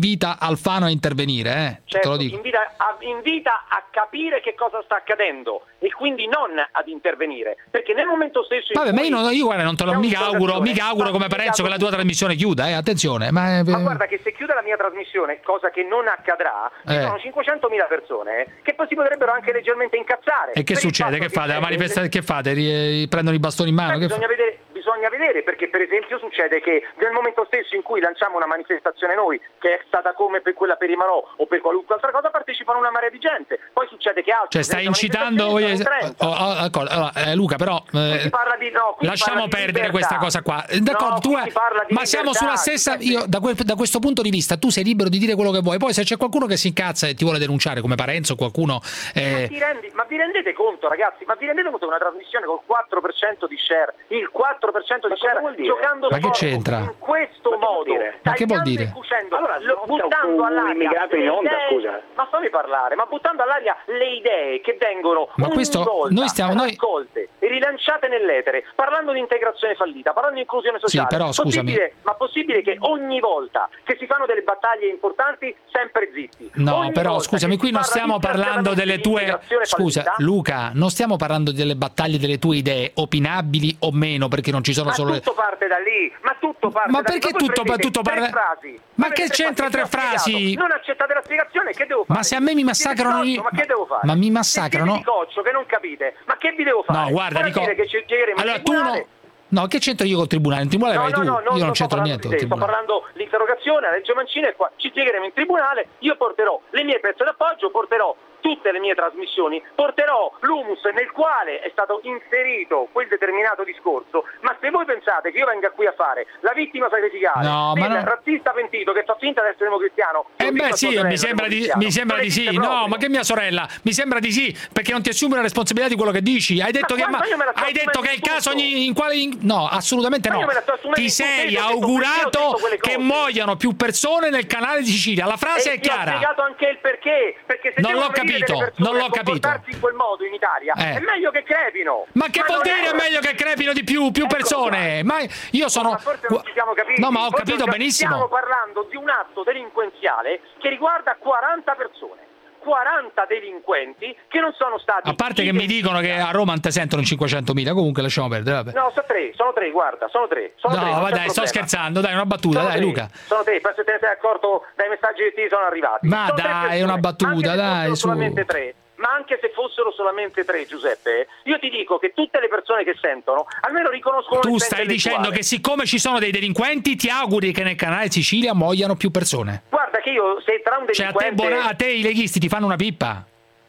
Alfano a intervenire, eh? Certo, te lo dico. Invita, a, invita a capire che cosa sta accadendo e quindi non ad intervenire, perché nel momento stesso in Vabbè, cui ma io, non, io guarda, non te lo mica auguro, mica auguro come Parenzo che la tua trasmissione chiuda, eh? Attenzione. Ma, eh, ma guarda che se chiude la mia trasmissione, cosa che non accadrà, ci Eh. sono cinquecentomila persone che poi si potrebbero anche leggermente incazzare. E che per il succede? fatto Che fate? La c'è- manifestazione che fate? Ri- Prendono i bastoni in mano? Beh, Che bisogna, fa- vedere, bisogna vedere, perché per esempio succede che nel momento stesso in cui lanciamo una manifestazione noi, che è stata come per quella per i Marò o per qualunque altra cosa, partecipano una marea di gente. Poi succede che altri... Cioè stai senza incitando manifestazioni sono oh, trenta. oh, d'accordo. Allora, eh, Luca, però eh, Si parla di- no, qui si lasciamo parla di perdere libertà. questa cosa qua. Eh, D'accordo, No, tu qui hai- si parla di ma siamo libertà, sulla stessa. Io da, que- da questo punto di vista tu sei libero di dire quello che vuoi. Poi se c'è qualcuno che si incazza e ti vuole denunciare, come Parenzo, qualcuno. eh, Ma, ti rendi- ma vi rendete conto, ragazzi? Ma vi rendete conto che una trasmissione col quattro per cento di share, il quattro per cento di share, giocando Ma che sport c'entra? in questo modo, Ma che vuol tagliando dire? e cucendo, lo- buttando un all'aria immigrato in le onda, idee- scusa. ma fammi parlare, ma buttando all'aria le idee che vengono Ma ogni questo- volta noi stiamo- noi- raccolte e rilanciate nell'etere, parlando di integrazione fallita, parlando di inclusione sociale. Sì, però, scusami. Possibile- ma possibile che ogni volta che si fanno delle battaglie importanti, sempre zitti? No, Ogni però volta scusami, che qui si non parla stiamo di parlando delle tue. integrazione Scusa, fallita, Luca, non stiamo parlando delle battaglie delle tue idee, opinabili o meno, perché non ci sono ma solo. le- tutto parte da lì, ma tutto parte Ma da lì. perché Voi tutto- prendete tutto tre parla- frasi. Ma Avete che tre c'entra frasi, tre vi ho spiegato. frasi? Non accettate la spiegazione, che devo fare? Ma se a me mi massacrano Vi ogni- dissocio, ma che devo fare? Ma mi Se massacrano? siete di coccio che non capite, ma che vi devo fare? No, guarda, Ora dico. dire che ci chiederemo Allora in tu tribunale. no. No, che c'entro io col tribunale? In tribunale No, vai no, tu. no, no, io non sto c'entro parlando niente di col te, sto tribunale. parlando l'interrogazione, la legge Mancino e qua ci chiederemo in tribunale, io porterò le mie pezze d'appoggio, porterò tutte le mie trasmissioni, porterò l'humus nel quale è stato inserito quel determinato discorso, ma se voi pensate che io venga qui a fare la vittima sacrificata No, del ma no. razzista pentito che fa finta di essere democristiano, Eh beh sì, mi sembra di, mi sembra di sì, no, ma che mia sorella, mi sembra di sì, perché non ti assumi la responsabilità di quello che dici. Hai detto Ma che, ma, quando io me la sto hai detto che è il assumendo caso in ogni, in quale in- no, assolutamente Ma no. io me la sto assumendo Ti in tutto, sei io ho detto augurato perché ho detto quelle che cose. muoiano più persone nel canale di Sicilia. La frase e è ti ho chiara. spiegato anche il perché, perché se Non devono l'ho venire capito, delle persone non l'ho a capito. comportarsi in quel modo in Italia, Eh. è meglio che crepino. Ma che vuol non dire è meglio che crepino di più, più persone? Ma io sono. Ma forse non ci siamo capiti. No, ma ho Forse capito non- benissimo. Stiamo parlando di un atto delinquenziale che riguarda quaranta persone. quaranta delinquenti che non sono stati A parte che mi dicono che a Roma non te sentono in cinquecentomila, comunque lasciamo perdere, vabbè. No, sono tre, sono tre, guarda, sono tre. Sono tre, No, non ma c'è dai, sto problema. scherzando, dai, una battuta, Sono dai, tre, Luca. Sono tre, per se te ne sei accorto dai messaggi che ti sono arrivati. Ma Sono tre dai, è persone, una battuta, anche se dai, fossero su. solamente tre. Ma anche se fossero solamente tre, Giuseppe, io ti dico che tutte le persone che sentono almeno riconoscono Tu l'onestà stai dicendo intellettuale. che siccome ci sono dei delinquenti ti auguri che nel canale Sicilia muoiano più persone. Guarda che io, se tra un Cioè a te, delinquente... Bona- a te i leghisti ti fanno una pippa.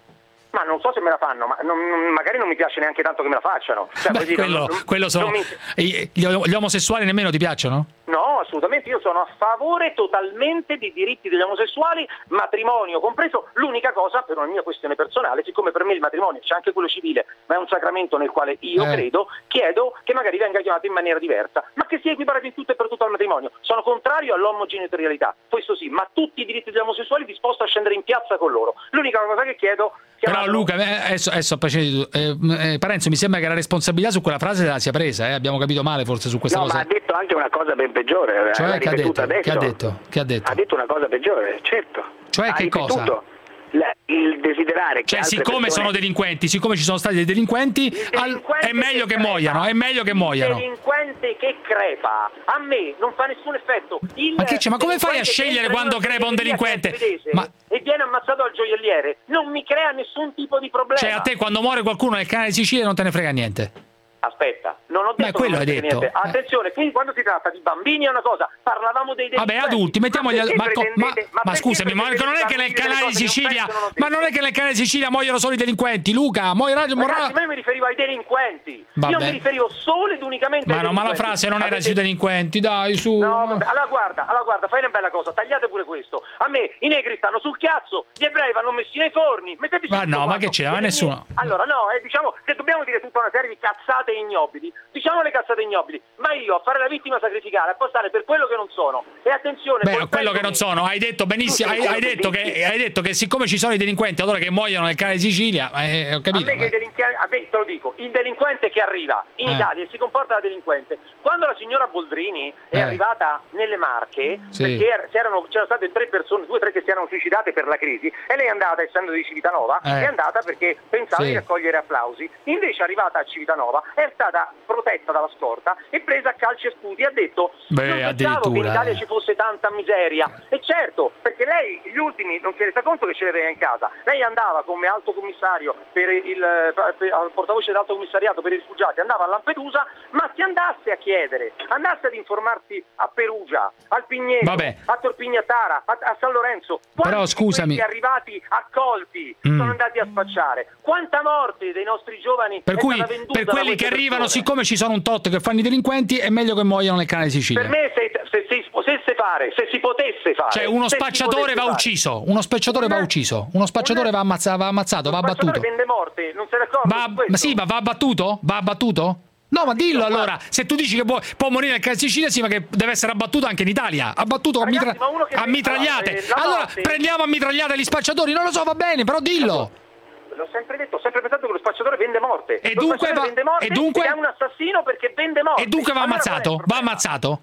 Ma non so se me la fanno, ma non- non- magari non mi piace neanche tanto che me la facciano. Cioè, Beh, voglio dire, quello, non- non- quello sono. non mi- i- Gli, gli omosessuali nemmeno ti piacciono? No, assolutamente, io sono a favore totalmente dei diritti degli omosessuali, matrimonio compreso. L'unica cosa, per una mia questione personale, siccome per me il matrimonio c'è anche quello civile, ma è un sacramento nel quale io Eh. credo, chiedo che magari venga chiamato in maniera diversa, ma che sia equiparato in tutto e per tutto al matrimonio. Sono contrario all'omogenitorialità, questo sì, ma tutti i diritti degli omosessuali disposto a scendere in piazza con loro. L'unica cosa che chiedo... Però Luca, eh, adesso, adesso eh, eh, Parenzo, mi sembra che la responsabilità su quella frase la sia presa, eh? Abbiamo capito male forse su questa No, cosa. ma ha detto anche una cosa ben peggiore, Cioè, l'ha che ha ripetuta detto? Che ha adesso. detto? Che ha detto? Ha detto una cosa peggiore, certo. Cioè ha che cosa? ripetuto la- il desiderare che Cioè, altre siccome persone... sono delinquenti, siccome ci sono stati dei delinquenti, al- è meglio che muoiano, è meglio che Il muoiano. delinquente che crepa a me non fa nessun effetto. Il Ma che c'è? Ma come fai a delinquente che scegliere entra in quando una crepa un gioielleria delinquente? che è svedese Ma- e viene ammazzato al gioielliere non mi crea nessun tipo di problema. Cioè, a te quando muore qualcuno nel canale di Sicilia non te ne frega niente. Aspetta, non ho detto Ma quello che non hai frega detto. niente. Attenzione, qui quando si tratta di bambini è una cosa, parlavamo dei Vabbè, delinquenti. adulti, mettiamoli Ma al- perché ma, co- ma, pretendete- ma perché scusami, ma pretendete non è che nel bambini delle canale di cose che non Sicilia, pensano, non ma non è che nel canale di Sicilia muoiono solo i delinquenti, Luca, muoiono Ragazzi, ma io mi riferivo ai delinquenti. Vabbè. Io mi riferivo solo ed unicamente Ma ai no, ma la delinquenti. frase non era Avete- sui delinquenti, dai, su. No, vabbè, allora guarda, allora guarda, fai una bella cosa, tagliate pure questo. A me i negri stanno sul cazzo, gli ebrei vanno messi nei forni. Metteteci Ma tutto no, ma quanto. che c'è? Ma Vedete? nessuno. Allora no, eh, diciamo che dobbiamo dire tutta una serie di cazzate ignobili, diciamo le cazzate ignobili, ma io a fare la vittima sacrificale, a passare per quello che non sono. E attenzione, beh, quello che non sono, hai detto benissimo, hai, hai, detto che, hai detto che siccome ci sono i delinquenti allora che muoiono nel canale di Sicilia, eh, ho capito. A me, che delinquen- a me te lo dico, il delinquente che arriva in Eh. Italia e si comporta da delinquente, quando la signora Boldrini è Eh. arrivata nelle Marche, Sì. perché er- c'erano, c'erano state tre persone, due o tre che si erano suicidate per la crisi, e lei è andata, essendo di Civitanova, Eh. è andata perché pensava Sì. di raccogliere applausi. Invece arrivata a Civitanova è stata protetta dalla scorta e presa a calci e spudi, ha detto Beh, non pensavo che in addirittura, Italia eh. ci fosse tanta miseria. E certo, perché lei gli ultimi non si è resa conto che ce l'aveva in casa. Lei andava come alto commissario per il per, al portavoce dell'alto commissariato per i rifugiati, andava a Lampedusa, ma che andasse a chiedere, andasse ad informarsi a Perugia, al Pigneto, Vabbè. a Torpignatara, a, a San Lorenzo. Quanti Però di scusami. questi arrivati accolti Mm. sono andati a spacciare? Quanta morte dei nostri giovani Per è cui stata venduta per da quelli queste che arrivano, persone? siccome ci sono un tot che fanno i delinquenti, è meglio che muoiano nel canale di Sicilia. Per me se, se si potesse fare, se si potesse fare, Cioè uno se si spacciatore potesse va fare. ucciso, uno spacciatore va ucciso, uno spacciatore va, ammazza- va ammazzato, va Spacciatore abbattuto. vende morte, non sei d'accordo? Va, su questo? ma sì, ma va abbattuto? Va abbattuto? No, ma dillo allora, se tu dici che può, può morire nel canale di Sicilia, sì, ma che deve essere abbattuto anche in Italia. Abbattuto a, mitra- ma uno che a vede- mitragliate. eh, la Allora morte- prendiamo a mitragliate gli spacciatori, non lo so, va bene, però dillo. L'ho sempre detto, ho sempre pensato che lo spacciatore vende morte. E Lo dunque spacciatore va- vende morte e dunque- ed è un assassino perché vende morte. E dunque va Allora qual è il ammazzato, va problema? ammazzato.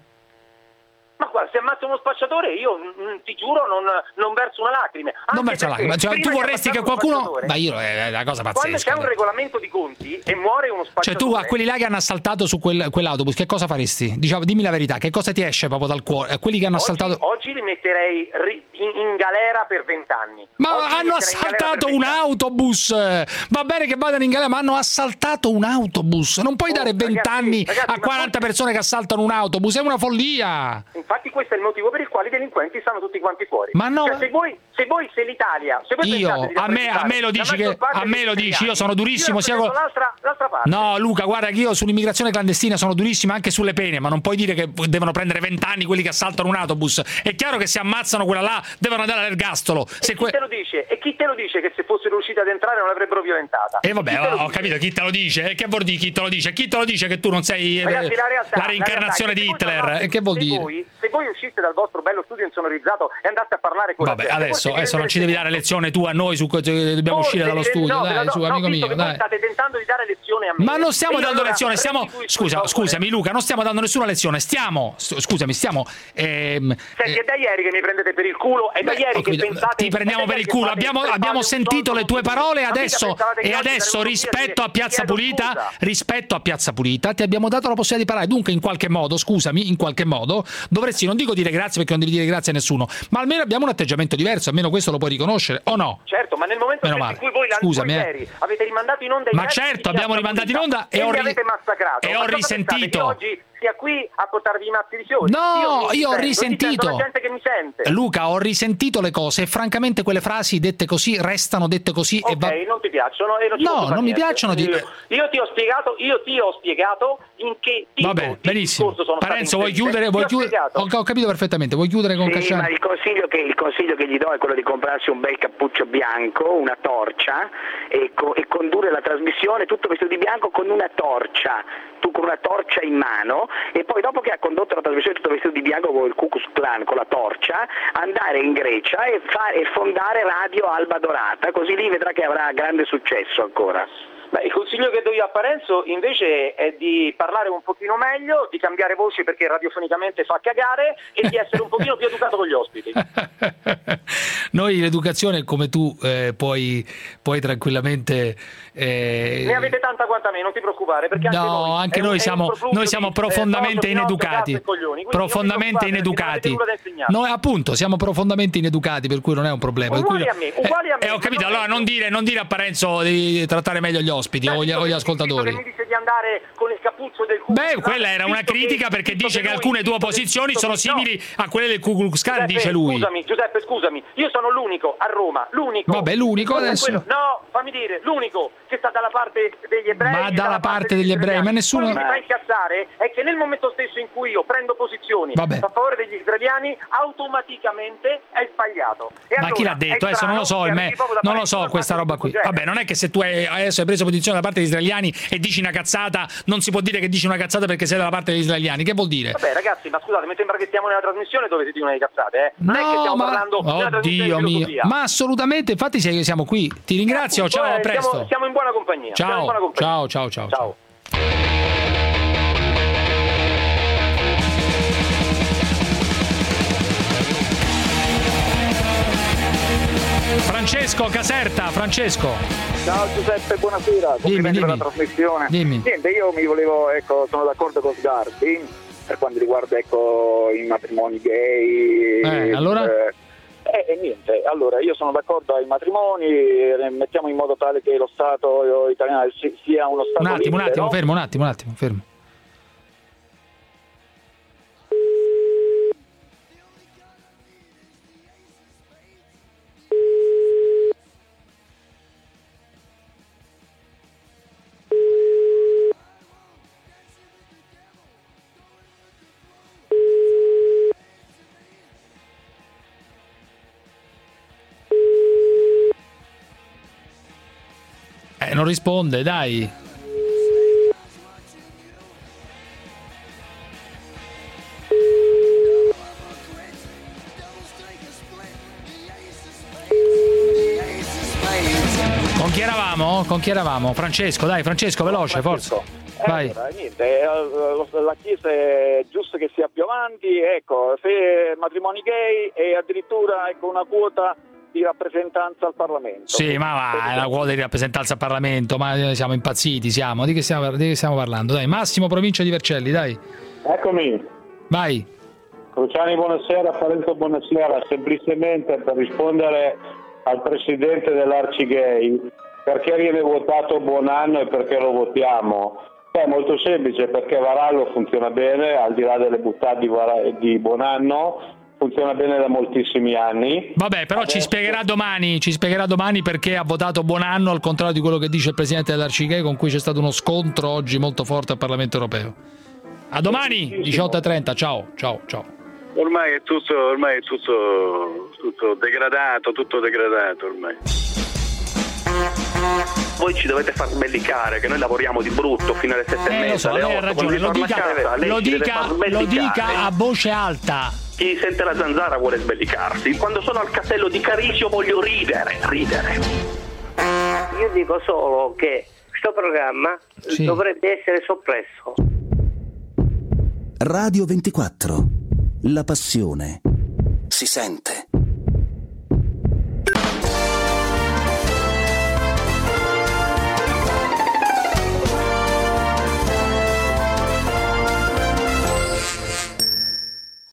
Ma guarda, se ammazza uno spacciatore io mm, ti giuro non, non verso una lacrime. Non Anche verso la perché lacrima, cioè, prima tu di vorresti che ammazzare uno qualcuno. spacciatore, Ma io è una cosa quando pazzesca. c'è un regolamento di conti e muore uno Cioè spacciatore, tu a quelli là che hanno assaltato su quel- quell'autobus, che cosa faresti? Diciamo, dimmi la verità, che cosa ti esce proprio dal cuore? A quelli che hanno assaltato. oggi li metterei ri- in, in galera per vent'anni. Ma Oggi li hanno metterei in galera assaltato per un vent'anni. autobus! Va bene che vadano in galera, ma hanno assaltato un autobus! Non puoi dare vent'anni ragazzi, a ma quaranta persone che assaltano un autobus, è una follia! Infatti questo è il motivo per il quale i delinquenti stanno tutti quanti fuori. Ma no- Cioè, se voi, se voi, se l'Italia, se voi Io, pensate di a me, a me lo la dici maggior che parte a me degli lo dici, io italiani, sono durissimo io sia con... rappresento l'altra, l'altra parte. No, Luca, guarda che io sull'immigrazione clandestina sono durissimo anche sulle pene, ma non puoi dire che devono prendere vent'anni quelli che assaltano un autobus. È chiaro che se ammazzano quella là devono andare all'ergastolo. Se E que- chi te lo dice? E chi te lo dice che se fossero riusciti ad entrare non l'avrebbero violentata? E vabbè, Chi te lo ho dice? capito chi te lo dice. E che vuol dire chi te lo dice? Chi te lo dice che tu non sei eh, Ragazzi, la realtà, la reincarnazione la realtà è di che voi Hitler? parlate- E che vuol se dire? Voi, se voi usciste dal vostro bello studio insonorizzato e andaste a parlare con Vabbè, la gente, adesso, forse adesso non ci vi devi dare lezione tu a noi su co- dobbiamo Forse uscire dallo vi- studio, no, dai, no, su, no, amico visto mio, che voi dai. state tentando di dare lezione a me. Ma non stiamo E io dando allora lezione, stiamo. restituisco il Scusa, favore. scusami, Luca, non stiamo dando nessuna lezione, stiamo. s- Scusami, stiamo. ehm, Senti, è da ieri che mi prendete per il culo, è da Beh, ieri ho che capito, pensate ti prendiamo è da per il ieri che culo. fate- Abbiamo, fate abbiamo un sentito soldo le tue parole Ma mica adesso pensavate che e oggi adesso saremmo qui a rispetto dire, a Piazza chiedo Pulita, scusa. rispetto a Piazza Pulita, ti abbiamo dato la possibilità di parlare. Dunque, in qualche modo, scusami, in qualche modo dovresti, non dico dire grazie perché non devi dire grazie a nessuno, ma almeno abbiamo un atteggiamento diverso, almeno questo lo puoi riconoscere o no? Certo, ma nel momento Meno in male. cui voi, la- Scusami, voi eh. ieri avete rimandato in onda i Ma versi certo, di abbiamo Piazza rimandato in Pulita onda e e ho li ri- avete massacrato. e Ma ho cosa risentito. pensate, che oggi sia qui a portarvi i mazzi di fiori? No, mi io ho difendo, risentito. difendo la gente che mi sente. Luca, ho risentito le cose e francamente quelle frasi dette così restano dette così e Ok, va... non ti piacciono e non ci No, posso fare non mi niente. piacciono di- Io, io ti ho spiegato, io ti ho spiegato in che tipo Vabbè, di benissimo. discorso sono Parenzo, stato vuoi inserito. chiudere? Vuoi Ti ho chiudere? spiegato. Ho, ho capito perfettamente. Vuoi chiudere con Sì, Casciano? ma il consiglio, che, il consiglio che gli do è quello di comprarsi un bel cappuccio bianco, una torcia e, co- e condurre la trasmissione tutto vestito di bianco con una torcia, tu con una torcia in mano, e poi dopo che ha condotto la trasmissione tutto vestito di bianco con il Ku Klux Klan, con la torcia, andare in Grecia e, fa- e fondare Radio Alba Dorata, così lì vedrà che avrà grande successo ancora. Beh, il consiglio che do io a Parenzo invece è di parlare un pochino meglio, di cambiare voce perché radiofonicamente fa cagare e di essere un pochino più educato con gli ospiti. Noi l'educazione, come tu eh, puoi, puoi tranquillamente... eh, Ne avete tanta quanta me, non ti preoccupare, perché anche No, noi, anche è un- noi è siamo, un profluvio noi siamo di, eh, profondamente Fausto, Pinocchio, ineducati. cazzo e coglioni, quindi non vi Profondamente preoccupate perché non avete ineducati. nulla da insegnare. Noi appunto siamo profondamente ineducati, per cui non è un problema. Per Uguali cui- a me, uguali a me, Eh, ho capito, ma non allora è- non dire, non dire a Parenzo di trattare meglio gli ospiti o gli, o gli ascoltatori. Che mi dice di andare con il cappuccio del Ku Beh, Klux Klan, quella era una visto critica che- perché visto dice che che lui- alcune tue visto che- posizioni visto sono che- simili no. a quelle del Ku Klux Klan, Giuseppe, dice lui. Scusami, Giuseppe, scusami, io sono l'unico a Roma, l'unico. Vabbè, l'unico Quello- adesso. quello- no, fammi dire, l'unico che sta dalla parte degli ebrei. Ma e dalla parte degli ebrei, ma nessuno- Quello che mi fa incazzare è che nel momento stesso in cui io prendo posizioni Vabbè. a favore degli israeliani, automaticamente è sbagliato. E Ma allora, chi l'ha detto? è Adesso non lo so, strano il che me- arrivi proprio da non lo parte so di questa una roba qui. parte Vabbè, non è che se tu hai, adesso hai preso posizione da parte degli israeliani e dici una cazzata, non si può dire che dici una cazzata perché sei dalla parte degli israeliani. Che vuol dire? Vabbè ragazzi, ma scusate, mi sembra che stiamo nella trasmissione dove si dicono le cazzate, eh? Non no, è che stiamo ma... parlando di una trasmissione Oddio di mio, filosofia. ma assolutamente, infatti siamo qui. Ti ringrazio, ciao, a presto. Siamo, siamo in buona compagnia. Ciao, in buona compagnia. ciao, ciao, ciao, ciao. Francesco Caserta, Francesco. Ciao Giuseppe, buonasera, complimenti per la trasmissione. Dimmi. Niente, io mi volevo, ecco, sono d'accordo con Sgarbi per quanto riguarda, ecco, i matrimoni gay. Eh, allora? Eh, eh, niente, allora io sono d'accordo ai matrimoni, eh, mettiamo in modo tale che lo Stato italiano sia uno Stato Un attimo, libero. un attimo, fermo, un attimo, un attimo, fermo. Eh, non risponde, dai. Con chi eravamo? Con chi eravamo? Francesco, dai, Francesco, veloce, forza. Eh, Vai. allora, niente, eh, la Chiesa è giusto che sia più avanti, ecco, se matrimoni gay e addirittura, ecco, una quota di rappresentanza al Parlamento. Sì, ma va, è la quota di rappresentanza al Parlamento, ma siamo impazziti, siamo. Di che stiamo, di che stiamo parlando? Dai, Massimo, provincia di Vercelli, dai. Eccomi. Vai. Cruciani, buonasera, Parenzo, buonasera. Semplicemente per rispondere al presidente dell'Arcigay, perché viene votato Buonanno e perché lo votiamo? È molto semplice, perché Varallo funziona bene, al di là delle buttate di, Var- di Buonanno, funziona bene da moltissimi anni. Vabbè, però Adesso... ci spiegherà domani, ci spiegherà domani perché ha votato Buonanno, al contrario di quello che dice il presidente dell'Arcigay, con cui c'è stato uno scontro oggi molto forte al Parlamento europeo. A domani, diciotto e trenta, ciao, ciao, ciao. Ormai è tutto, ormai è tutto, tutto degradato, tutto degradato ormai. Voi ci dovete far sbellicare che noi lavoriamo di brutto fino alle sette eh, e mezza, so, alle lei ha otto, ragione, lo dica, casa, lo, dica, lo dica a voce alta. Chi sente la zanzara vuole sbellicarsi. Quando sono al castello di Carisio voglio ridere, ridere. Io dico solo che questo programma sì. dovrebbe essere soppresso. Radio ventiquattro. La passione si sente.